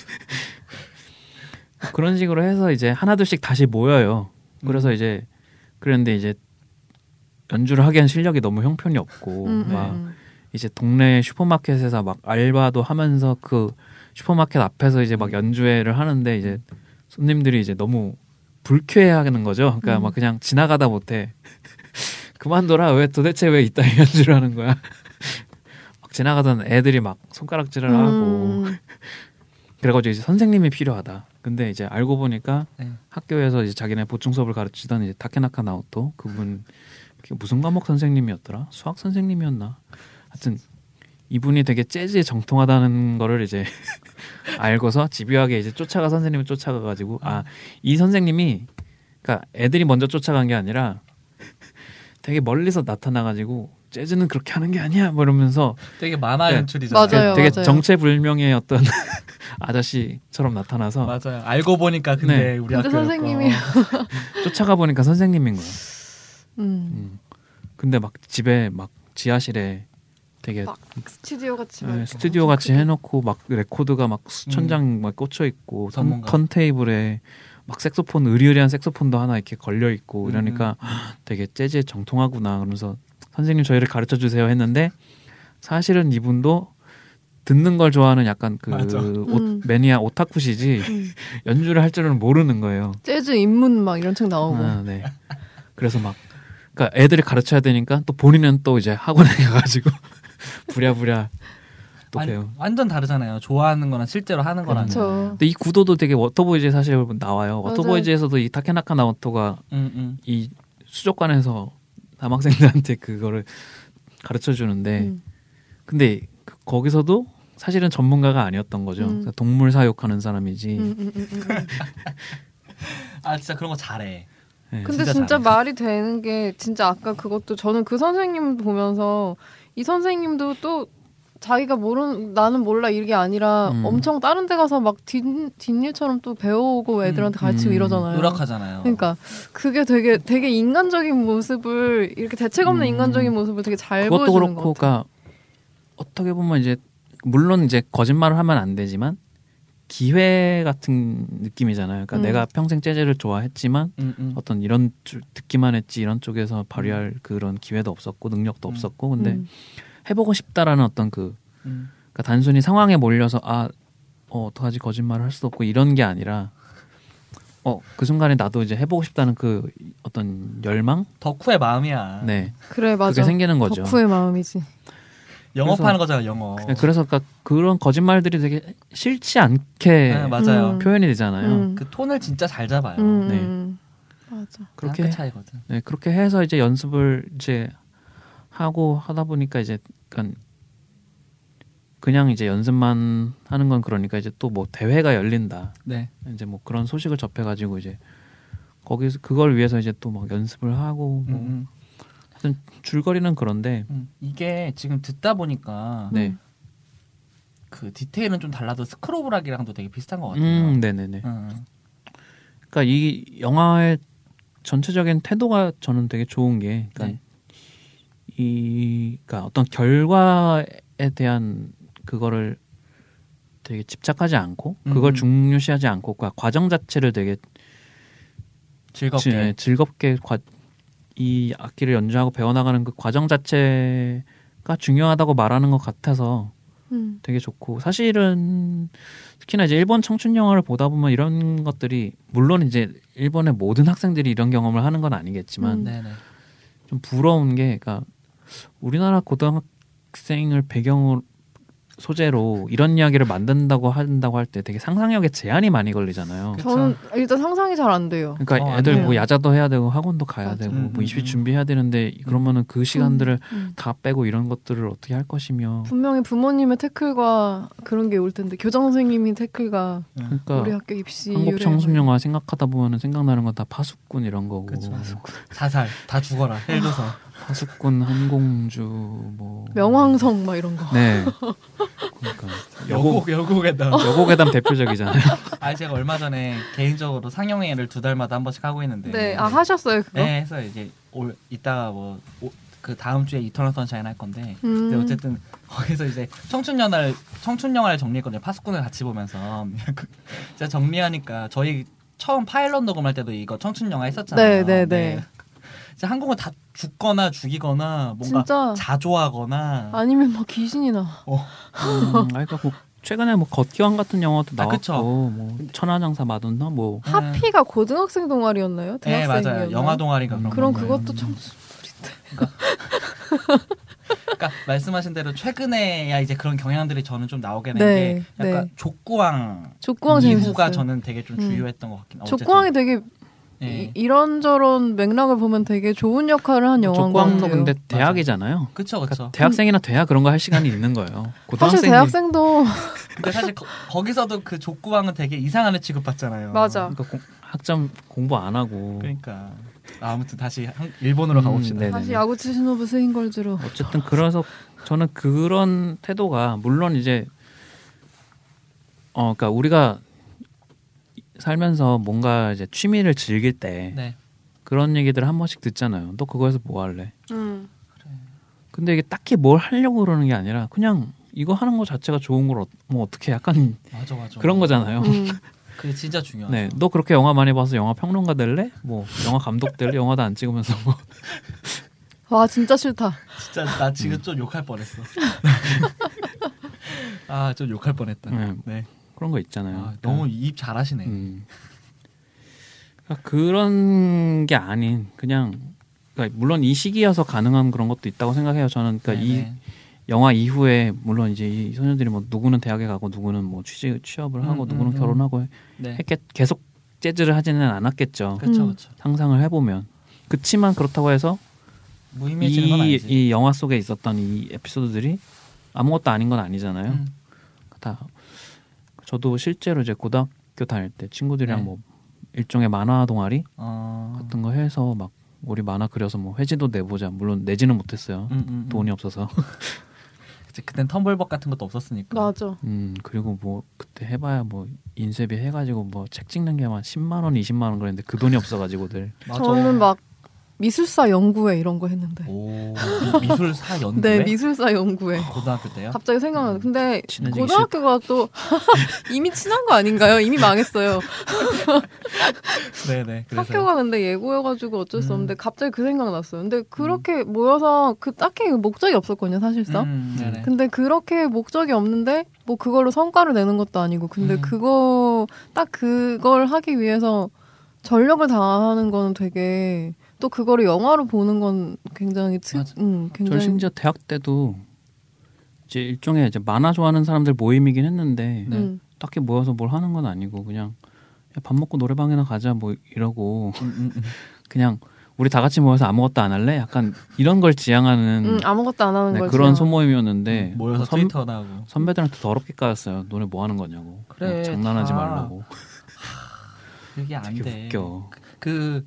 그런 식으로 해서 이제 하나둘씩 다시 모여요. 그래서 음. 이제 그랬는데 이제 연주를 하기엔 실력이 너무 형편이 없고 음, 막 음. 이제 동네 슈퍼마켓에서 막 알바도 하면서 그 슈퍼마켓 앞에서 이제 막 연주회를 하는데 이제 손님들이 이제 너무 불쾌해하는 거죠. 그러니까 음. 막 그냥 지나가다 못해 그만둬라 왜 도대체 왜 이따 연주를 하는 거야. 막 지나가던 애들이 막 손가락질을 음. 하고 그래가지고 이제 선생님이 필요하다. 근데 이제 알고 보니까 네. 학교에서 이제 자기네 보충 수업을 가르치던 이제 타케나카 나오토 그분 무슨 과목 선생님이었더라? 수학 선생님이었나? 하여튼 이분이 되게 재즈에 정통하다는 거를 이제 알고서 집요하게 이제 쫓아가 선생님을 쫓아가가지고 아 이 선생님이 그러니까 애들이 먼저 쫓아간 게 아니라 되게 멀리서 나타나가지고 재즈는 그렇게 하는 게 아니야 뭐 이러면서 되게 만화 네. 연출이잖아요. 맞아요. 되게 맞아요. 정체불명의 어떤 아저씨처럼 나타나서 맞아요. 알고 보니까 근데 네. 우리 근데 학교 선생님이 쫓아가 보니까 선생님인 거야. 음. 음. 근데 막 집에 막 지하실에 되게 막 스튜디오 같이 네, 막 스튜디오 엄청 같이 크게. 해놓고 막 레코드가 막 수천 장 막 꽂혀 있고 턴, 전문가. 턴테이블에 막 색소폰 의리의리한 색소폰도 하나 이렇게 걸려 있고 음. 이러니까 되게 재즈에 정통하구나 그러면서 선생님 저희를 가르쳐 주세요 했는데 사실은 이분도 듣는 걸 좋아하는 약간 그 맞아. 오, 음. 매니아 오타쿠시지 음. 연주를 할 줄은 모르는 거예요. 재즈 입문 막 이런 책 나오고. 아, 네. 그래서 막 그러니까 애들이 가르쳐야 되니까 또 본인은 또 이제 학원에 가가지고 부랴부랴 또 완, 배우. 완전 다르잖아요. 좋아하는 거랑 실제로 하는 거랑. 그렇죠. 근데 이 구도도 되게 워터보이즈에 사실 나와요. 맞아요. 워터보이즈에서도 이 타케나카 나오토가 음, 음. 이 수족관에서 남학생들한테 그거를 가르쳐 주는데 음. 근데 그- 거기서도 사실은 전문가가 아니었던 거죠. 음. 그러니까 동물 사육하는 사람이지. 음, 음, 음, 음, 음. 아 진짜 그런 거 잘해. 네. 근데 진짜 진짜 잘해. 말이 되는 게 진짜 아까 그것도 저는 그 선생님 보면서 이 선생님도 또 자기가 모르는 나는 몰라 이게 아니라 음. 엄청 다른 데 가서 막 뒷, 뒷일처럼 또 배우고 애들한테 가르치고 음. 이러잖아요. 노력하잖아요. 그러니까 그게 되게 되게 인간적인 모습을 이렇게 대책 없는 음. 인간적인 모습을 되게 잘 그것도 보여주는 그렇고, 것 같아요. 그러니까 어떻게 보면 이제 물론 이제 거짓말을 하면 안 되지만 기회 같은 느낌이잖아요. 그러니까 음. 내가 평생 재즈를 좋아했지만 음, 음. 어떤 이런 쪽- 듣기만 했지 이런 쪽에서 발휘할 그런 기회도 없었고 능력도 음. 없었고 근데 음. 해보고 싶다라는 어떤 그 음. 그러니까 단순히 상황에 몰려서 아 어, 어떡하지 거짓말을 할 수도 없고 이런 게 아니라 어 그 순간에 나도 이제 해보고 싶다는 그 어떤 열망 덕후의 마음이야. 네 그래 맞아. 그게 생기는 거죠. 덕후의 마음이지. 영업하는 거잖아 영업. 네, 그래서 그러니까 그런 거짓말들이 되게 싫지 않게 네, 맞아요. 음. 표현이 되잖아요. 음. 그 톤을 진짜 잘 잡아요. 음, 네. 음. 맞아. 그렇게 그 차이거든. 네, 그렇게 해서 이제 연습을 이제 하고 하다 보니까 이제 약간 그냥 이제 연습만 하는 건 그러니까 이제 또 뭐 대회가 열린다. 네. 이제 뭐 그런 소식을 접해가지고 이제 거기서 그걸 위해서 이제 또 막 연습을 하고 뭐 음, 하여튼 줄거리는 그런데 음. 이게 지금 듣다 보니까 네, 그 디테일은 좀 달라도 스크로브락이랑도 되게 비슷한 것 같아요. 음, 네네네. 음. 그러니까 이 영화의 전체적인 태도가 저는 되게 좋은 게, 그러니까 네. 이, 그러니까 어떤 결과에 대한 그거를 되게 집착하지 않고, 그걸 음. 중요시하지 않고, 그러니까 과정 자체를 되게 즐겁게. 지- 즐겁게 과, 이 악기를 연주하고 배워나가는 그 과정 자체가 중요하다고 말하는 것 같아서 음. 되게 좋고, 사실은 특히나 이제 일본 청춘 영화를 보다 보면 이런 것들이 물론 이제 일본의 모든 학생들이 이런 경험을 하는 건 아니겠지만 음. 네네. 좀 부러운 게, 그러니까 우리나라 고등학생을 배경으로 소재로 이런 이야기를 만든다고 한다고 할 때 되게 상상력에 제한이 많이 걸리잖아요. 그쵸. 저는 일단 상상이 잘 안 돼요. 그러니까 어, 안 애들 돼요. 뭐 야자도 해야 되고 학원도 가야 맞아. 되고 음, 뭐 음, 입시 음. 준비해야 되는데 그러면은 그 시간들을 음. 다 빼고 이런 것들을 어떻게 할 것이며, 분명히 부모님의 태클과 그런 게 올 텐데 교장 선생님이 태클과 그러니까 우리 학교 입시 한국 이유래 청순 막 영화 생각하다 보면은 생각나는 건 다 파수꾼 이런 거고, 그쵸. 뭐 자살 다 죽어라. 헬도서. 파수꾼 한공주 뭐 명왕성 막 이런 거. 네. 그러니까 여고 여곡 여곡에다. 여고괴담 대표적이잖아요. 아 제가 얼마 전에 개인적으로 상영회를 두 달마다 한 번씩 하고 있는데. 네, 아 하셨어요 그거? 네, 해서 이제 올 이따가 뭐 그 다음 주에 이터널 선샤인 할 건데. 음. 근데 어쨌든 거기서 이제 청춘 영화를 청춘 영화를 정리했거든요. 파수꾼을 같이 보면서 제가 정리하니까 저희 처음 파일럿 녹음할 때도 이거 청춘 영화 했었잖아요. 네, 네, 네. 이제 한국은 다 죽거나 죽이거나 뭔가 진짜 자조하거나. 아니면 막 귀신이 나. 어. 음, 아니, 그러니까 뭐 최근에 뭐 걷기왕 같은 영화도 아, 나왔고, 그쵸. 뭐 천하장사 마돈나 뭐 하피가 고등학생 동아리였나요? 네 대학생이었나요? 맞아요. 영화 동아리가 음. 그런 그럼 거예요. 그것도 청순. 그러니까 말씀하신 대로 최근에야 이제 그런 경향들이 저는 좀 나오게 된 네, 게 약간 네. 족구왕 족구왕 이후가 재밌었어요. 저는 되게 좀 음. 주요했던 것 같긴. 어쨌든. 족구왕이 되게 네. 이, 이런저런 맥락을 보면 되게 좋은 역할을 한 영화인 것 족구왕도 같아요. 근데 대학이잖아요. 그쵸 그쵸. 그러니까 대학생이나 돼야 그런 거 할 시간이 있는 거예요. 사실 고등학생이 대학생도 근데 사실 거, 거기서도 그 족구왕은 되게 이상한 애 취급받잖아요. 맞아. 그러니까 공, 학점 공부 안 하고 그러니까 아, 아무튼 다시 한, 일본으로 음, 가봅시다. 네네네. 다시 야구치 시노부 스윙걸즈로. 어쨌든 그래서 저는 그런 태도가 물론 이제 어 그러니까 우리가 살면서 뭔가 이제 취미를 즐길 때 네. 그런 얘기들 한 번씩 듣잖아요. 너 그거에서 뭐 할래? 음. 근데 이게 딱히 뭘 하려고 그러는 게 아니라 그냥 이거 하는 거 자체가 좋은 걸 뭐 어떻게 약간 맞아 맞아. 그런 거잖아요. 음. 그게 진짜 중요하죠. 네, 너 그렇게 영화 많이 봐서 영화 평론가 될래? 뭐 영화 감독 될래? 영화도 안 찍으면서 뭐 와 진짜 싫다. 진짜 나 지금 좀 욕할 뻔했어. 아, 좀 욕할 뻔했다. 네. 네. 그런 거 있잖아요. 아, 그러니까, 너무 입 잘하시네. 음. 그러니까 그런 게 아닌 그냥 그러니까 물론 이 시기여서 가능한 그런 것도 있다고 생각해요. 저는 그러니까 이 네네. 영화 이후에 물론 이제 이 소녀들이 뭐 누구는 대학에 가고 누구는 뭐 취직 취업을 하고 음, 누구는 음, 결혼하고 네. 했겠 계속 재즈를 하지는 않았겠죠. 그렇죠, 음. 그렇죠. 상상을 해보면 그치만 그렇다고 해서 무의미해지는 건 이, 아니지. 이 영화 속에 있었던 이 에피소드들이 아무것도 아닌 건 아니잖아요. 음. 다 저도 실제로 이제 고등학교 다닐 때 친구들이랑 네. 뭐 일종의 만화 동아리 어. 같은 거 해서 막 우리 만화 그려서 뭐 회지도 내보자. 물론 내지는 못했어요. 음, 음, 음. 돈이 없어서. 그치, 그땐 텀블벅 같은 것도 없었으니까. 맞아. 음 그리고 뭐 그때 해봐야 뭐 인쇄비 해가지고 뭐 책 찍는 게 한 십만 원, 이십만 원 그랬는데 그 돈이 없어가지고들. 맞아. 저는 막 미술사 연구회 이런 거 했는데. 오, 미, 미술사 연구회? 네, 미술사 연구회. 고등학교 때요? 갑자기 생각나는. 근데 친해지기 고등학교가 또 이미 친한 거 아닌가요? 이미 망했어요. 네네. 그래서요. 학교가 근데 예고여가지고 어쩔 수 음. 없는데 갑자기 그 생각 났어요. 근데 그렇게 모여서 그 딱히 목적이 없었거든요, 사실상. 음, 네네. 근데 그렇게 목적이 없는데 뭐 그걸로 성과를 내는 것도 아니고 근데 음. 그거 딱 그걸 하기 위해서 전력을 다하는 거는 되게 또 그거를 영화로 보는 건 굉장히 특, 맞아. 음, 저 굉장히 심지어 대학 때도 이제 일종의 이제 만화 좋아하는 사람들 모임이긴 했는데 네. 음, 딱히 모여서 뭘 하는 건 아니고 그냥 야, 밥 먹고 노래방이나 가자 뭐 이러고 음, 음, 음. 그냥 우리 다 같이 모여서 아무것도 안 할래? 약간 이런 걸 지향하는 음, 아무것도 안 하는 네, 걸 그런 지향하는. 소모임이었는데 모여서 선, 트위터나 하고. 선배들한테 더럽게 까였어요. 너네 뭐 하는 거냐고. 그래, 어, 장난하지 다. 말라고. 그게 안 되게 돼. 웃겨. 그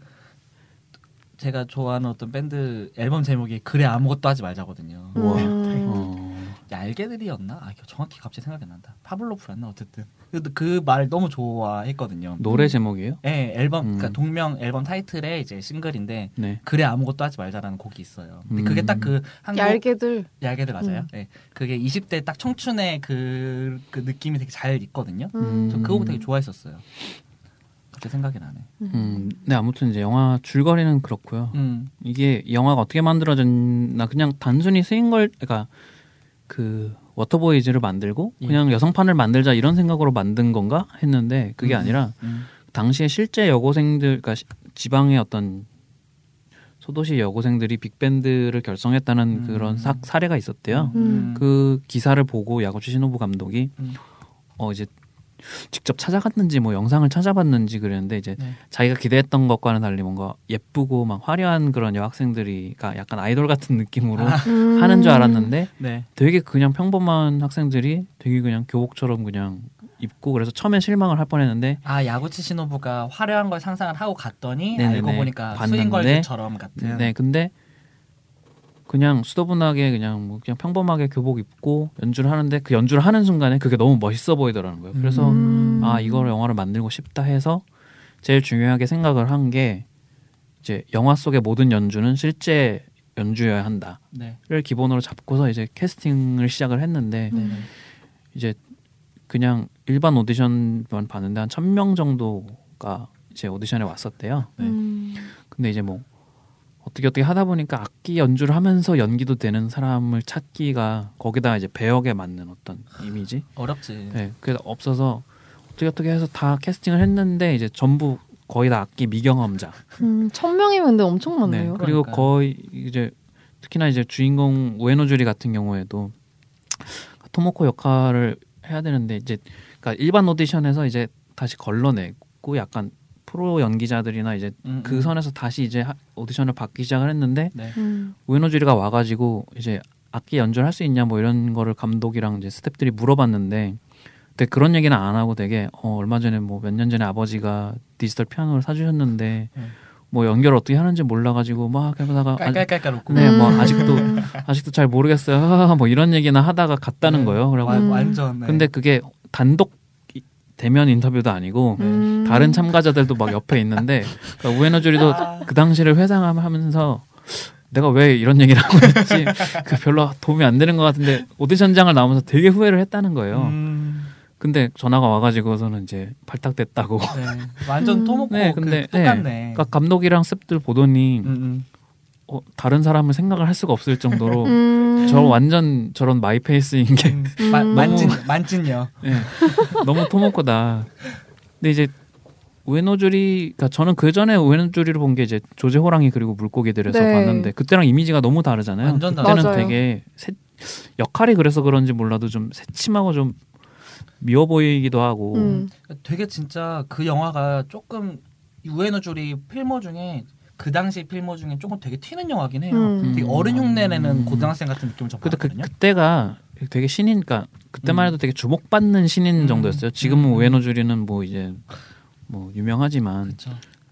제가 좋아하는 어떤 밴드 앨범 제목이 그래 아무것도 하지 말자거든요. 우와. 음. 어. 얄개들이었나? 아, 정확히 갑자기 생각이 안 난다. 파블로프였나 어쨌든. 그 말 너무 좋아했거든요. 노래 제목이에요? 네, 앨범 음. 그러니까 동명 앨범 타이틀에 이제 싱글인데 네. 그래 아무것도 하지 말자라는 곡이 있어요. 근데 음. 그게 딱 그 한국 얄개들. 얄개들 맞아요. 음. 네, 그게 이십 대 딱 청춘의 그, 그 느낌이 되게 잘 있거든요. 음. 저 그거 되게 좋아했었어요. 갑자기 생각이 나네. 음, 네 아무튼 이제 영화 줄거리는 그렇고요. 음, 이게 영화가 어떻게 만들어졌나 그냥 단순히 쓰인 걸 그러니까 그 워터보이즈를 만들고 예. 그냥 여성판을 만들자 이런 생각으로 만든 건가 했는데 그게 음, 아니라 음. 당시에 실제 여고생들 그러니까 시- 지방의 어떤 소도시 여고생들이 빅밴드를 결성했다는 음. 그런 사, 사례가 있었대요. 음. 그 기사를 보고 야구치 시노부 감독이 음. 어 이제 직접 찾아갔는지 뭐 영상을 찾아봤는지 그랬는데 이제 네. 자기가 기대했던 것과는 달리 뭔가 예쁘고 막 화려한 그런 여학생들이가 약간 아이돌 같은 느낌으로 아. 음. 하는 줄 알았는데 네. 되게 그냥 평범한 학생들이 되게 그냥 교복처럼 그냥 입고 그래서 처음엔 실망을 할 뻔했는데 아 야구치 시노부가 화려한 걸 상상을 하고 갔더니 네네네. 알고 보니까 봤는데, 스윙걸즈처럼 같은. 네 근데 그냥 수더분하게 그냥 뭐 그냥 평범하게 교복 입고 연주를 하는데 그 연주를 하는 순간에 그게 너무 멋있어 보이더라는 거예요. 그래서 음. 아 이걸 영화를 만들고 싶다 해서 제일 중요하게 생각을 한 게 이제 영화 속의 모든 연주는 실제 연주여야 한다를 네. 기본으로 잡고서 이제 캐스팅을 시작을 했는데 네. 네. 이제 그냥 일반 오디션만 봤는데 한 천 명 정도가 이제 오디션에 왔었대요. 네. 음. 근데 이제 뭐 어떻게 어떻게 하다 보니까 악기 연주를 하면서 연기도 되는 사람을 찾기가 거기다 이제 배역에 맞는 어떤 이미지, 어렵지. 네, 그게 없어서 어떻게 어떻게 해서 다 캐스팅을 했는데 이제 전부 거의 다 악기 미경험자. 음, 천 명이면 근데 엄청 많네요. 네, 그리고 그러니까요. 거의 이제 특히나 이제 주인공 우에노주리 같은 경우에도 토모코 역할을 해야 되는데 이제 그러니까 일반 오디션에서 이제 다시 걸러내고 약간 프로 연기자들이나 이제 음, 그 음. 선에서 다시 이제 하- 오디션을 받기 시작을 했는데 네. 음. 우에노 주리가 와가지고 이제 악기 연주를 할 수 있냐 뭐 이런 거를 감독이랑 이제 스태프들이 물어봤는데 근데 그런 얘기는 안 하고 되게 어, 얼마 전에 뭐 몇 년 전에 아버지가 디지털 피아노를 사주셨는데 음. 뭐 연결 어떻게 하는지 몰라가지고 막 해보다가 아, 깔깔깔깔 웃고. 네, 뭐 음. 아직도 아직도 잘 모르겠어요. 하하하 뭐 이런 얘기나 하다가 갔다는 네. 거예요. 그리고 와, 음. 완전. 네. 근데 그게 단독 이- 대면 인터뷰도 아니고 음. 다른 참가자들도 막 옆에 있는데 그러니까 우에노 주리도 아. 그 당시를 회상하면서 내가 왜 이런 얘기를 하고 있지? 그 별로 도움이 안 되는 것 같은데 오디션장을 나오면서 되게 후회를 했다는 거예요. 음, 근데 전화가 와가지고서는 이제 발탁됐다고. 네. 완전 음. 토모코 네, 그 근데 똑같네. 그러니까 감독이랑 스태프들 보더니 음, 음. 어, 다른 사람을 생각을 할 수가 없을 정도로 음. 저 완전 저런 마이페이스인 게 음. 마- 음. 만진 만진요. 네, 너무 토모코다. 근데 이제 우에노 주리, 그러니까 저는 그 전에 우에노 주리를 본 게 이제 조제 호랑이 그리고 물고기들에서 네. 봤는데 그때랑 이미지가 너무 다르잖아요. 완전 그때는 다르죠. 되게 새, 역할이 그래서 그런지 몰라도 좀 새침하고 좀 미워 보이기도 하고. 음. 되게 진짜 그 영화가 조금 우에노 주리 필모 중에 그 당시 필모 중에 조금 되게 튀는 영화긴 해요. 음. 되게 어른 흉내내는 음. 고등학생 같은 느낌을 좀 근데 그, 받거든요. 그때가 되게 신인, 그러니까 그때만 음. 해도 되게 주목받는 신인 음. 정도였어요. 지금은 음. 우에노 주리는 뭐 이제 뭐 유명하지만 그렇죠.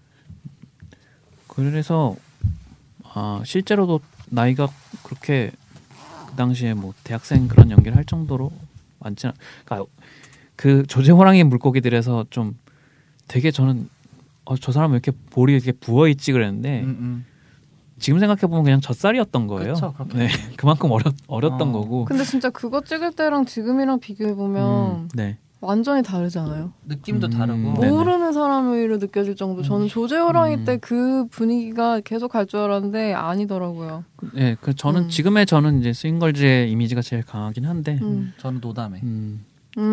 그래서 아 실제로도 나이가 그렇게 그 당시에 뭐 대학생 그런 연기를 할 정도로 많지는 그러니까 그 조제 호랑이 물고기들에서 좀 되게 저는 어, 저 사람 왜 이렇게 볼이 이렇게 부어 있지 그랬는데 음, 음. 지금 생각해 보면 그냥 젖살이었던 거예요. 그쵸, 그렇게. 네, 그만큼 어렸 어렸던 어. 거고. 근데 진짜 그거 찍을 때랑 지금이랑 비교해 보면 음, 네. 완전히 다르잖아요. 느낌도 음. 다르고 네네. 모르는 사람으로 느껴질 정도. 저는 조제 호랑이 음. 때 그 분위기가 계속 갈 줄 알았는데 아니더라고요. 네, 그 저는 음. 지금의 저는 이제 스윙걸즈의 이미지가 제일 강하긴 한데. 음. 저는 노담에. 음,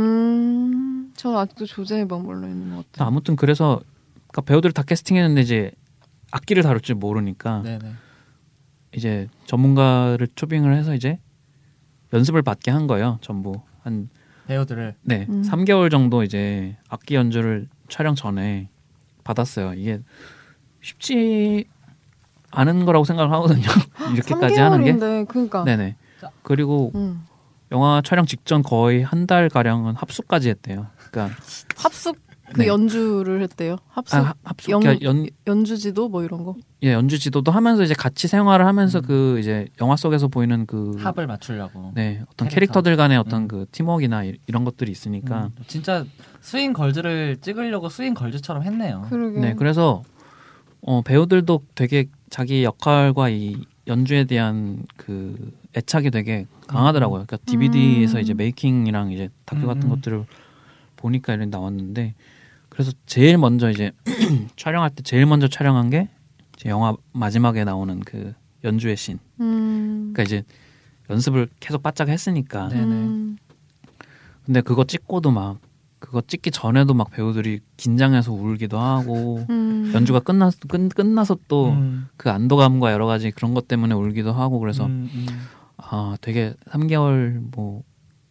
음. 저는 아직도 조제에 머물러 있는 것 같아요. 아무튼 그래서 그러니까 배우들을 다 캐스팅했는데 이제 악기를 다룰 줄 모르니까 네네. 이제 전문가를 초빙을 해서 이제 연습을 받게 한 거예요. 전부 한 배우들을 네, 음. 삼 개월 정도 이제 악기 연주를 촬영 전에 받았어요. 이게 쉽지 않은 거라고 생각을 하거든요. 이렇게까지 하는 게. 삼 개월인데 그러니까. 네네. 그리고 음. 영화 촬영 직전 거의 한 달 가량은 합숙까지 했대요. 그러니까 합숙 그 네. 연주를 했대요. 합숙 아, 하- 합숙 연- 그러니까 연 연주지도 뭐 이런 거. 예, 연주 지도도 하면서 이제 같이 생활을 하면서 음. 그 이제 영화 속에서 보이는 그 합을 맞추려고. 네, 어떤 캐릭터. 캐릭터들 간의 어떤 음. 그 팀워크나 이- 이런 것들이 있으니까 음, 진짜 스윙 걸즈를 찍으려고 스윙 걸즈처럼 했네요. 그러게. 네, 그래서 어, 배우들도 되게 자기 역할과 이 연주에 대한 그 애착이 되게 강하더라고요. 그러니까 디비디에서 음. 이제 메이킹이랑 이제 다큐 같은 음. 것들을 보니까 이런 나왔는데 그래서 제일 먼저 이제 촬영할 때 제일 먼저 촬영한 게 이제 영화 마지막에 나오는 그 연주의 씬. 음. 그러니까 이제 연습을 계속 바짝 했으니까. 네. 네네. 음. 근데 그거 찍고도 막 그거 찍기 전에도 막 배우들이 긴장해서 울기도 하고 음. 연주가 끝나서 끝, 끝나서 또 그 음. 안도감과 여러 가지 그런 것 때문에 울기도 하고 그래서 음, 음. 아 되게 삼 개월 뭐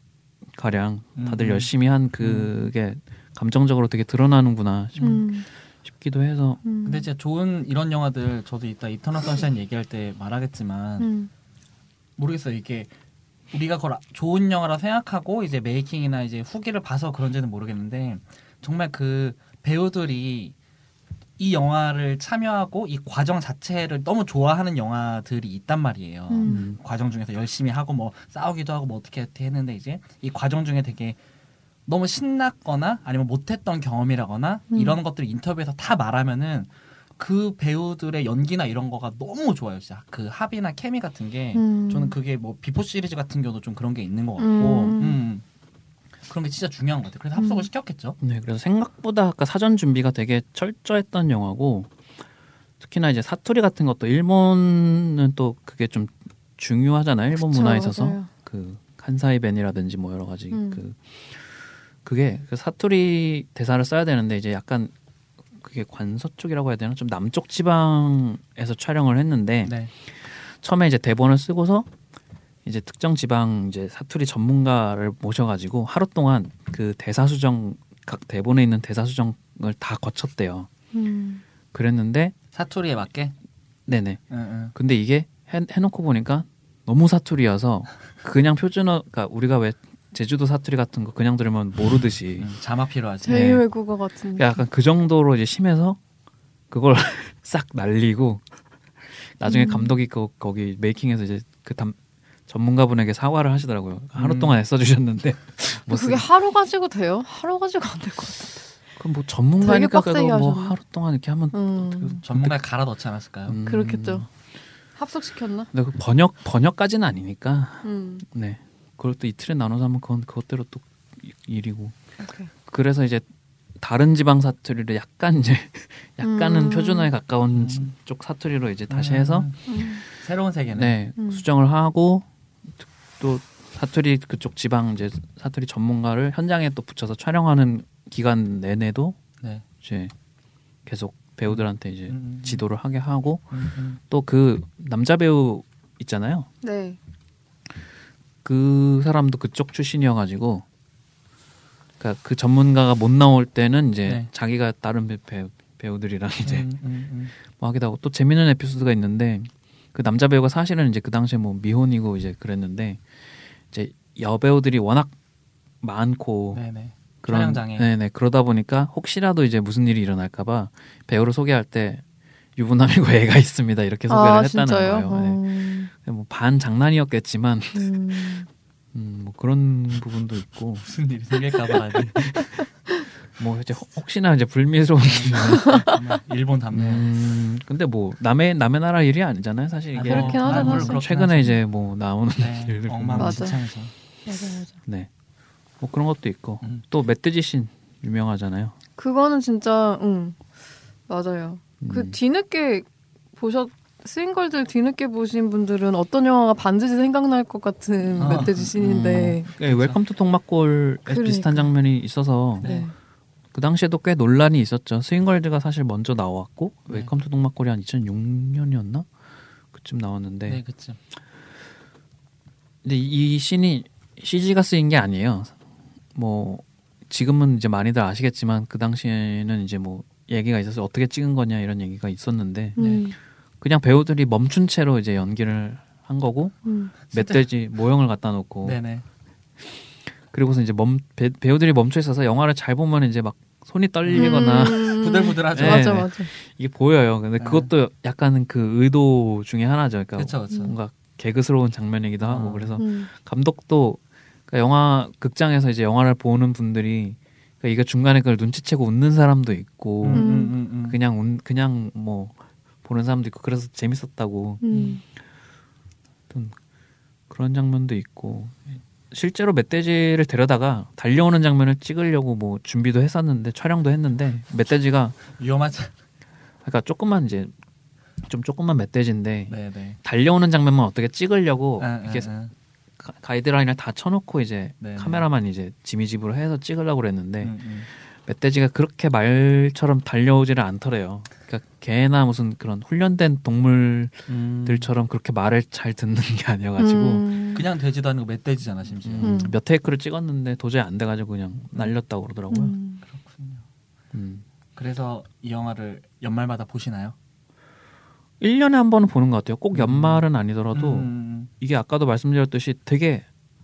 가량 다들 음. 열심히 한 그게 감정적으로 되게 드러나는구나 싶, 음. 싶기도 해서 음. 근데 진짜 좋은 이런 영화들 저도 이따 이터널 선샤인 얘기할 때 말하겠지만 음. 모르겠어요. 이게 우리가 그걸 좋은 영화라 생각하고 이제 메이킹이나 이제 후기를 봐서 그런지는 모르겠는데 정말 그 배우들이 이 영화를 참여하고 이 과정 자체를 너무 좋아하는 영화들이 있단 말이에요. 음. 음, 과정 중에서 열심히 하고 뭐 싸우기도 하고 뭐 어떻게 어떻게 했는데 이제 이 과정 중에 되게 너무 신났거나 아니면 못했던 경험이라거나 음. 이런 것들 인터뷰에서 다 말하면은 그 배우들의 연기나 이런 거가 너무 좋아요. 진짜 그 합이나 케미 같은 게 음. 저는 그게 뭐 비포 시리즈 같은 경우도 좀 그런 게 있는 것 같고 음. 음. 그런 게 진짜 중요한 것 같아요. 그래서 합숙을 음. 시켰겠죠. 네 그래서 생각보다 아까 사전 준비가 되게 철저했던 영화고 특히나 이제 사투리 같은 것도 일본은 또 그게 좀 중요하잖아요. 일본 그쵸, 문화에 있어서 맞아요. 그 칸사이 벤이라든지 뭐 여러 가지 음. 그 그게 그 사투리 대사를 써야 되는데 이제 약간 그게 관서 쪽이라고 해야 되나 좀 남쪽 지방에서 촬영을 했는데 네. 처음에 이제 대본을 쓰고서 이제 특정 지방 이제 사투리 전문가를 모셔가지고 하루 동안 그 대사 수정 각 대본에 있는 대사 수정을 다 거쳤대요. 음. 그랬는데 사투리에 맞게. 네네. 응, 응. 근데 이게 해, 해놓고 보니까 너무 사투리여서 그냥 표준어, 그러니까 우리가 왜 제주도 사투리 같은 거 그냥 들으면 모르듯이 응, 자막 필요하지. 제이 네. 외국어 같은. 약간 그 정도로 이제 심해서 그걸 싹 날리고 나중에 음. 감독이 그, 거기 메이킹에서 이제 그 담, 전문가분에게 사과를 하시더라고요. 하루 음. 동안 애써주셨는데 뭐 그게 쓰- 하루 가지고 돼요? 하루 가지고 안 될 것 같은데. 그럼 뭐 전문가니까 되게 그래도 빡세게 뭐 하셨네. 하루 동안 이렇게 하면 음. 전문가에 갈아 넣지 않았을까요? 음, 그렇겠죠. 합숙시켰나? 근데 그 번역 번역까지는 아니니까 음. 네 그걸 또 이틀에 나눠서 하면 그건 그것대로 또 이- 일이고 오케이. 그래서 이제 다른 지방 사투리를 약간 이제 약간은 음. 표준어에 가까운 음. 쪽 사투리로 이제 다시 음. 해서 음. 새로운 세계네. 네 음. 수정을 하고 또 사투리 그쪽 지방 이제 사투리 전문가를 현장에 또 붙여서 촬영하는 기간 내내도 네. 이제 계속 배우들한테 이제 음. 지도를 하게 하고 음, 음. 또 그 남자 배우 있잖아요. 네. 그 사람도 그쪽 출신이어가지고 그러니까 그 전문가가 못 나올 때는 이제 네. 자기가 다른 배, 배우, 배우들이랑 이제 음, 음, 음. 뭐 하기도 하고 또 재밌는 에피소드가 있는데 그 남자 배우가 사실은 이제 그 당시에 뭐 미혼이고 이제 그랬는데 이제 여배우들이 워낙 많고 네네. 그런 촬영장에. 네네 그러다 보니까 혹시라도 이제 무슨 일이 일어날까봐 배우를 소개할 때 유부남이고 애가 있습니다 이렇게 소개를 아, 했다는 진짜요? 거예요. 네. 음. 뭐 반 장난이었겠지만 음. 음, 뭐 그런 부분도 있고 무슨 일이 생길까봐. 뭐 이제 혹- 혹시나 이제 불미스러운 일본 담배. 음, 근데 뭐 남의 남의 나라 일이 아니잖아요 사실 이게 그렇긴 하죠, 물론 사실. 그렇긴 최근에 하죠. 이제 뭐 나오는 네, 일들 보면 엉망진창에서. 맞아 맞아. 네. 뭐 그런 것도 있고 음. 또 멧돼지 씬 유명하잖아요. 그거는 진짜 응 맞아요. 그 음. 뒤늦게 보셨 스윙걸들 뒤늦게 보신 분들은 어떤 영화가 반드시 생각날 것 같은 아, 멧돼지 씬인데 네, 웰컴 투 동막골에 그러니까. 비슷한 장면이 있어서 네. 그 당시에도 꽤 논란이 있었죠. 스윙걸즈가 사실 먼저 나왔고 네. 웰컴 투 동막골이 한 이천육 년이었나 그쯤 나왔는데 네, 그렇죠. 근데 이 씬이 씨지가 쓰인 게 아니에요. 뭐 지금은 이제 많이들 아시겠지만 그 당시에는 이제 뭐 얘기가 있어서 어떻게 찍은 거냐 이런 얘기가 있었는데 음, 그냥 배우들이 멈춘 채로 이제 연기를 한 거고 음. 멧돼지 모형을 갖다 놓고 네네. 그리고서 이제 멈 배, 배우들이 멈춰 있어서 영화를 잘 보면 이제 막 손이 떨리거나 음. 부들부들하죠. 네. 맞아 맞아. 이게 보여요. 근데 네. 그것도 약간 그 의도 중에 하나죠. 그러니까 그렇죠, 그렇죠. 뭔가 개그스러운 장면이기도 하고 어. 그래서 음. 감독도 그러니까 영화 극장에서 이제 영화를 보는 분들이 그러니까 이거 중간에 그걸 눈치채고 웃는 사람도 있고 음, 음, 음, 음. 그냥 웃, 그냥 뭐 보는 사람도 있고 그래서 재밌었다고 음. 어떤 그런 장면도 있고 실제로 멧돼지를 데려다가 달려오는 장면을 찍으려고 뭐 준비도 했었는데 촬영도 했는데 멧돼지가 위험하죠. 그러니까 조금만 이제 좀 조금만 멧돼지인데 네네. 달려오는 장면만 어떻게 찍으려고 아, 이렇게 아, 아. 가- 가이드라인을 다 쳐놓고 이제 네네. 카메라만 이제 지미집으로 해서 찍으려고 그랬는데 음, 음. 멧돼지가 그렇게 말처럼 달려오지를 않더래요. 그러니까 개나 무슨 그런 훈련된 동물들처럼 음. 그렇게 말을 잘 듣는 게 아니어가지고 음. 그냥 돼지도 아니고 멧돼지잖아 심지어. 음, 음. 몇 테이크를 찍었는데 도저히 안 돼가지고 그냥 날렸다고 그러더라고요. 음. 그렇군요. 음. 그래서 이 영화를 연말마다 보시나요? 일 년에 한 번은 보는 것 같아요. 꼭 음. 연말은 아니더라도 음, 이게 아까도 말씀드렸듯이 되게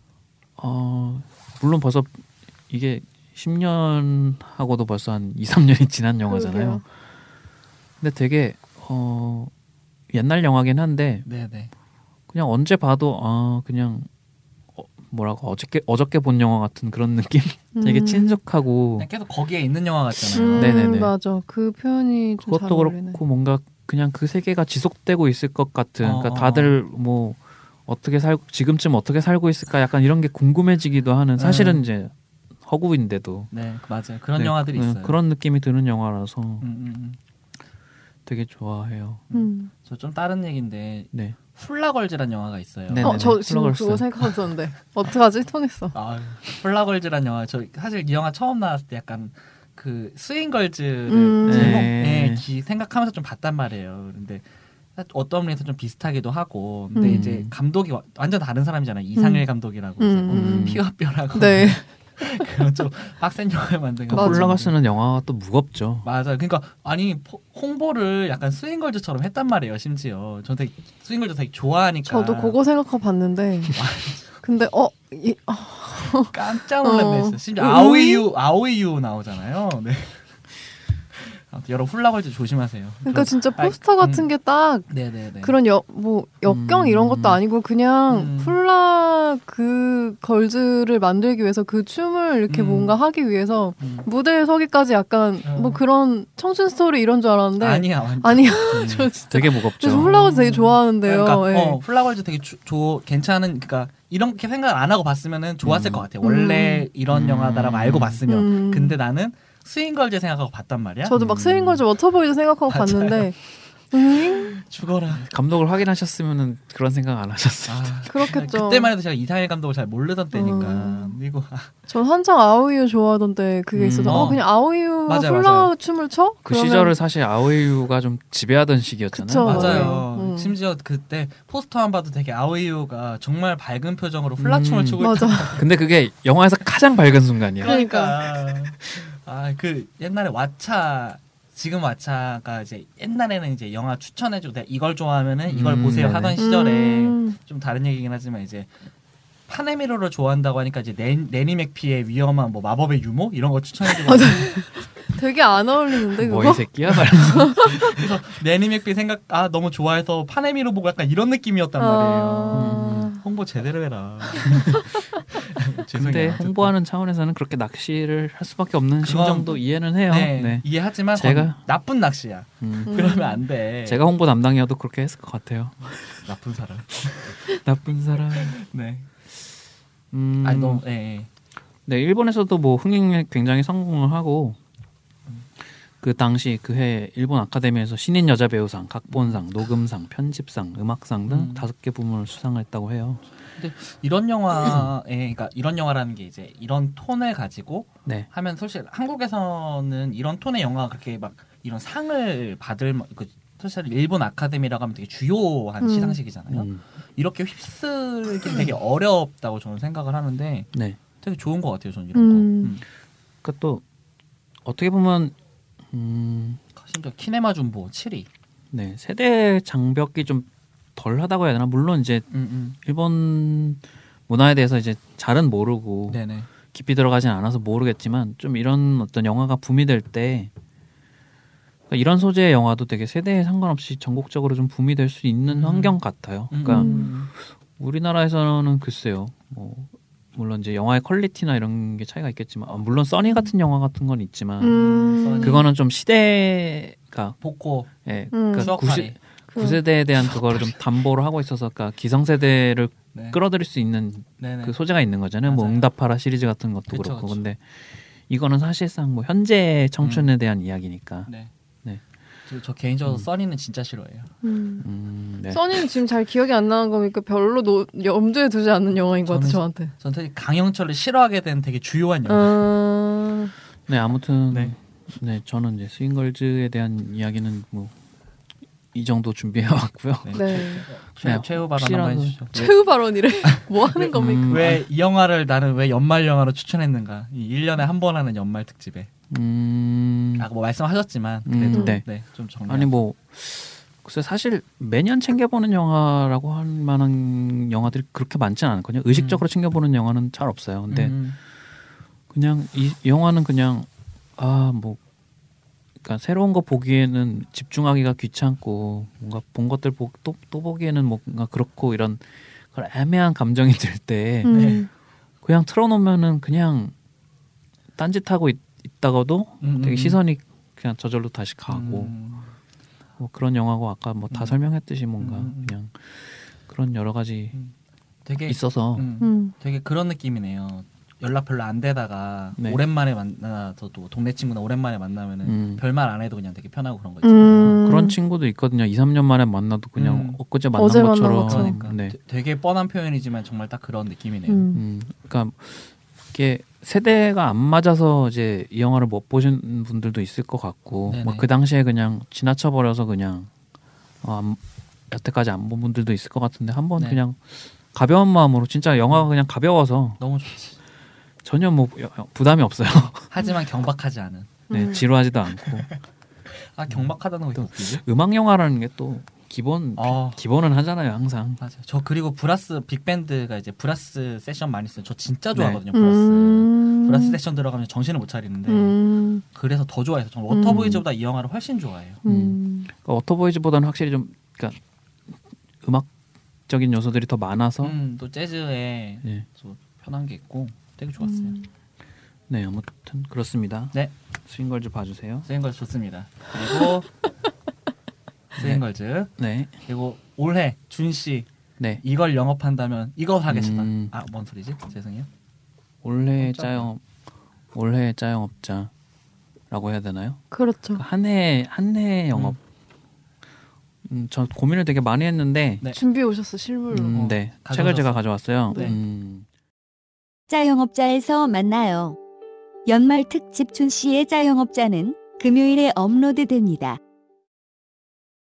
어 물론 벌써 이게 십 년하고도 벌써 한 이, 삼 년이 지난 영화잖아요. 그러게요. 근데 되게 어 옛날 영화긴 한데 네네. 그냥 언제 봐도 아 그냥 어, 뭐라고 어저께 어저께 본 영화 같은 그런 느낌. 되게 음. 친숙하고 그냥 계속 거기에 있는 영화 같잖아요. 음, 네네네. 맞아. 그 표현이 좀 잘 그것도 어울리네. 그렇고 뭔가 그냥 그 세계가 지속되고 있을 것 같은. 어, 그러니까 어, 다들 뭐 어떻게 살고 지금쯤 어떻게 살고 있을까 약간 이런 게 궁금해지기도 하는. 사실은 음. 이제 허구인데도 네, 맞아요. 그런 네, 영화들이 음, 있어요. 그런 느낌이 드는 영화라서 음, 음, 음. 되게 좋아해요. 음. 저 좀 다른 얘기인데 네. 훌라걸즈란 영화가 있어요. 네네네. 어, 저 지금 훌라걸스. 그거 생각하셨는데 어떡하지? 통했어. 아, 훌라걸즈란 영화 저 사실 이 영화 처음 나왔을 때 약간 그 스윙걸즈를 음. 제목에 네. 기- 생각하면서 좀 봤단 말이에요. 근데 어떤 면에서 좀 비슷하기도 하고 근데 음. 이제 감독이 와- 완전 다른 사람이잖아요. 이상일 감독이라고 이제 뭐 음. 피와 뼈라고 네. 그런 좀 빡센 영화를 만든 거. 홀라가스는 영화가 또 무겁죠. 맞아. 그러니까 아니 포, 홍보를 약간 스윙걸즈처럼 했단 말이에요. 심지어 저 되게 스윙걸즈 되게 좋아하니까. 저도 그거 생각하고 봤는데. 근데 어 이, 어. 깜짝 놀랐네. 어. 심지어 아오이유 아오이유 나오잖아요. 네. 아무튼 여러분 훌라걸즈 조심하세요. 그러니까 저, 진짜 포스터 아, 같은 음, 게 딱 네네네. 그런 여, 뭐 역경 음. 이런 것도 아니고 그냥 음. 훌라 그 걸즈를 만들기 위해서 그 춤을 이렇게 음. 뭔가 하기 위해서 음. 무대에 서기까지 약간 어. 뭐 그런 청춘 스토리 이런 줄 알았는데 아니야 완전. 아니야. 음. 저 진짜 되게 무겁죠. 그래서 훌라걸즈 되게 좋아하는데요. 그러니까 예. 어, 훌라걸즈 되게 조, 조 괜찮은 그러니까 이렇게 생각을 안 하고 봤으면은 좋았을 음. 것 같아요. 원래 음. 이런 음. 영화다라고 알고 봤으면. 음. 근데 나는 스윙걸즈 생각하고 봤단 말이야. 저도 막 스윙걸즈 워터보이드 생각하고 맞아요. 봤는데 음, 죽어라. 감독을 확인하셨으면은 그런 생각 안 하셨어요. 아, 그렇겠죠. 그때만 해도 제가 이상일 감독을 잘 모르던 때니까. 음. 이거 아, 전 한창 아오이유 좋아하던데 그게 음. 있어서 어. 어 그냥 아오이유가 맞아요, 훌라 맞아요. 춤을 춰? 그 그러면- 시절을 사실 아오이유가 좀 지배하던 시기였잖아요. 그쵸. 맞아요. 음. 심지어 그때 포스터만 봐도 되게 아오이유가 정말 밝은 표정으로 플라춤을 음. 추고 맞아. 있다. 근데 그게 영화에서 가장 밝은 순간이야. 그러니까 아 그 옛날에 왓챠 지금 왓챠가 이제 옛날에는 이제 영화 추천해주고 내가 이걸 좋아하면은 이걸 음, 보세요 네네. 하던 시절에 음. 좀 다른 얘기긴 하지만 이제 파네미로를 좋아한다고 하니까 이제 네, 네니 맥피의 위험한 뭐 마법의 유모 이런 거 추천해주고 되게 안 어울리는데 뭐 그거? 이 새끼야? 말하면서. 그래서 네니 맥피 생각 아 너무 좋아해서 파네미로 보고 약간 이런 느낌이었단 말이에요. 아... 홍보 제대로 해라. 근데 죄송해요. 홍보하는 차원에서는 그렇게 낚시를 할 수밖에 없는 그건- 심정도 이해는 해요. 네, 네. 이해하지만 제가- 건 나쁜 낚시야. 음. 음. 그러면 안 돼. 제가 홍보 담당이어도 그렇게 했을 것 같아요. 나쁜 사람. 나쁜 사람. 네. 음, 아니 너무 예. 예. 네, 일본에서도 뭐 흥행에 굉장히 성공을 하고 그 당시 그 해 일본 아카데미에서 신인 여자 배우상, 각본상, 녹음상, 편집상, 음악상 등 음. 다섯 개 부문을 수상했다고 해요. 이런 영화에 그러니까 이런 영화라는 게 이제 이런 톤을 가지고 네. 하면 사실 한국에서는 이런 톤의 영화가 그렇게 막 이런 상을 받을 마- 그 사실 일본 아카데미라고 하면 되게 주요한 음. 시상식이잖아요. 음, 이렇게 휩쓸기 되게 어렵다고 저는 생각을 하는데 네. 되게 좋은 것 같아요. 저는 이런 음. 거. 음. 그러니까 또 어떻게 보면 음, 심지어 키네마 준보 칠 위. 네, 세대 장벽이 좀 덜하다고 해야 되나? 물론 이제 음, 음. 일본 문화에 대해서 이제 잘은 모르고 네네. 깊이 들어가진 않아서 모르겠지만 좀 이런 어떤 영화가 붐이 될 때 그러니까 이런 소재의 영화도 되게 세대에 상관없이 전국적으로 좀 붐이 될 수 있는 음. 환경 같아요. 그러니까 음. 우리나라에서는 글쎄요. 뭐 물론 이제 영화의 퀄리티나 이런 게 차이가 있겠지만 아, 물론 써니 같은 영화 같은 건 있지만 음. 그거는 좀 시대가 복고 예, 음. 그러니까 추억 구세, 파리. 그- 구세대에 대한 그거를 좀 담보를 하고 있어서 그러니까 기성세대를 네. 끌어들일 수 있는 네네. 그 소재가 있는 거잖아요. 뭐 맞아요. 응답하라 시리즈 같은 것도 그쵸, 그렇고 그쵸. 근데 이거는 사실상 뭐 현재 청춘에 대한 이야기니까. 네. 네. 저, 저 개인적으로 음. 써니는 진짜 싫어해요. 음. 음, 네. 써니는 지금 잘 기억이 안 나는 거니까 별로 노, 염두에 두지 않는 영화인 것 같아 저는- 저한테. 전 되게 강영철을 싫어하게 된 되게 주요한 영화. 음... 네, 아무튼 네. 네. 저는 이제 스윙걸즈에 대한 이야기는 뭐 이 정도 준비해 왔고요. 네. 네. 최, 네, 최후 발언 한번 혹시라도- 해주시죠. 최후 발언이래. 뭐 하는 겁니까? 음, 왜 이 영화를 나는 왜 연말 영화로 추천했는가? 이 일 년에 한 번 하는 연말 특집에. 음, 아까 뭐 말씀하셨지만 음, 그래도 네. 네. 좀 정리. 아니 뭐 글쎄 사실 매년 챙겨보는 영화라고 할 만한 영화들이 그렇게 많지는 않거든요. 의식적으로 챙겨보는 영화는 잘 없어요. 근데 음, 그냥 이, 이 영화는 그냥 아 뭐 그러니까 새로운 거 보기에는 집중하기가 귀찮고 뭔가 본 것들 또 또 보기에는 뭔가 그렇고 이런 그런 애매한 감정이 들 때 음. 그냥 틀어놓으면은 그냥 딴짓하고 있, 있다가도 음, 되게 음. 시선이 그냥 저절로 다시 가고 음, 뭐 그런 영화고 아까 뭐 다 음. 설명했듯이 뭔가 음, 음. 그냥 그런 여러 가지 되게 있어서 음, 음. 되게 그런 느낌이네요. 연락 별로 안 되다가 네. 오랜만에 만나서도 동네 친구나 오랜만에 만나면은 음. 별말 안 해도 그냥 되게 편하고 그런 거 있죠. 음. 그런 친구도 있거든요. 이, 삼 년 만에 만나도 그냥 음. 엊그제 만난 어제 만난 것처럼 것처럼. 그러니까 네. 되- 되게 뻔한 표현이지만 정말 딱 그런 느낌이네요. 음. 음, 그러니까 이게 세대가 안 맞아서 이제 이 영화를 못 보신 분들도 있을 것 같고, 네네. 뭐 그 당시에 그냥 지나쳐 버려서 그냥 어, 안, 여태까지 안 본 분들도 있을 것 같은데 한번 네. 그냥 가벼운 마음으로 진짜 영화가 그냥 가벼워서 너무 좋지. 전혀 뭐 부담이 없어요. 하지만 경박하지 않은. 네, 음. 지루하지도 않고. 아 경박하다는 거 또 웃기지? 음악 영화라는 게 또 기본 어. 기본은 하잖아요, 항상. 맞아요. 저 그리고 브라스 빅밴드가 이제 브라스 세션 많이 써요. 저 진짜 좋아하거든요. 브라스. 음. 브라스 세션 들어가면 정신을 못 차리는데 음. 그래서 더 좋아해서 저는 음. 워터보이즈보다 이 영화를 훨씬 좋아해요. 음. 그러니까 워터보이즈보다는 확실히 좀 그러니까 음악적인 요소들이 더 많아서 음, 또 재즈에 네. 또 편한 게 있고 되게 좋았어요. 음. 네, 아무튼 그렇습니다. 네. 스윙걸즈 봐주세요. 스윙걸즈 좋습니다. 그리고 스윙걸즈 네, 그리고 올해 준 씨 네. 이걸 영업한다면 이거 하겠다. 음. 아, 뭔 소리지? 죄송해요. 올해 깜짝이야. 짜영 올해 짜영업자라고 해야 되나요? 그렇죠. 한해 한 해 영업. 음, 저 고민을 되게 많이 했는데, 네. 준비해 오셨어 실물로. 음, 어, 네, 가져오셨어요. 책을 제가 가져왔어요. 네. 음, 짜영업자에서 만나요. 연말 특집 준 씨의 짜영업자는 금요일에 업로드됩니다.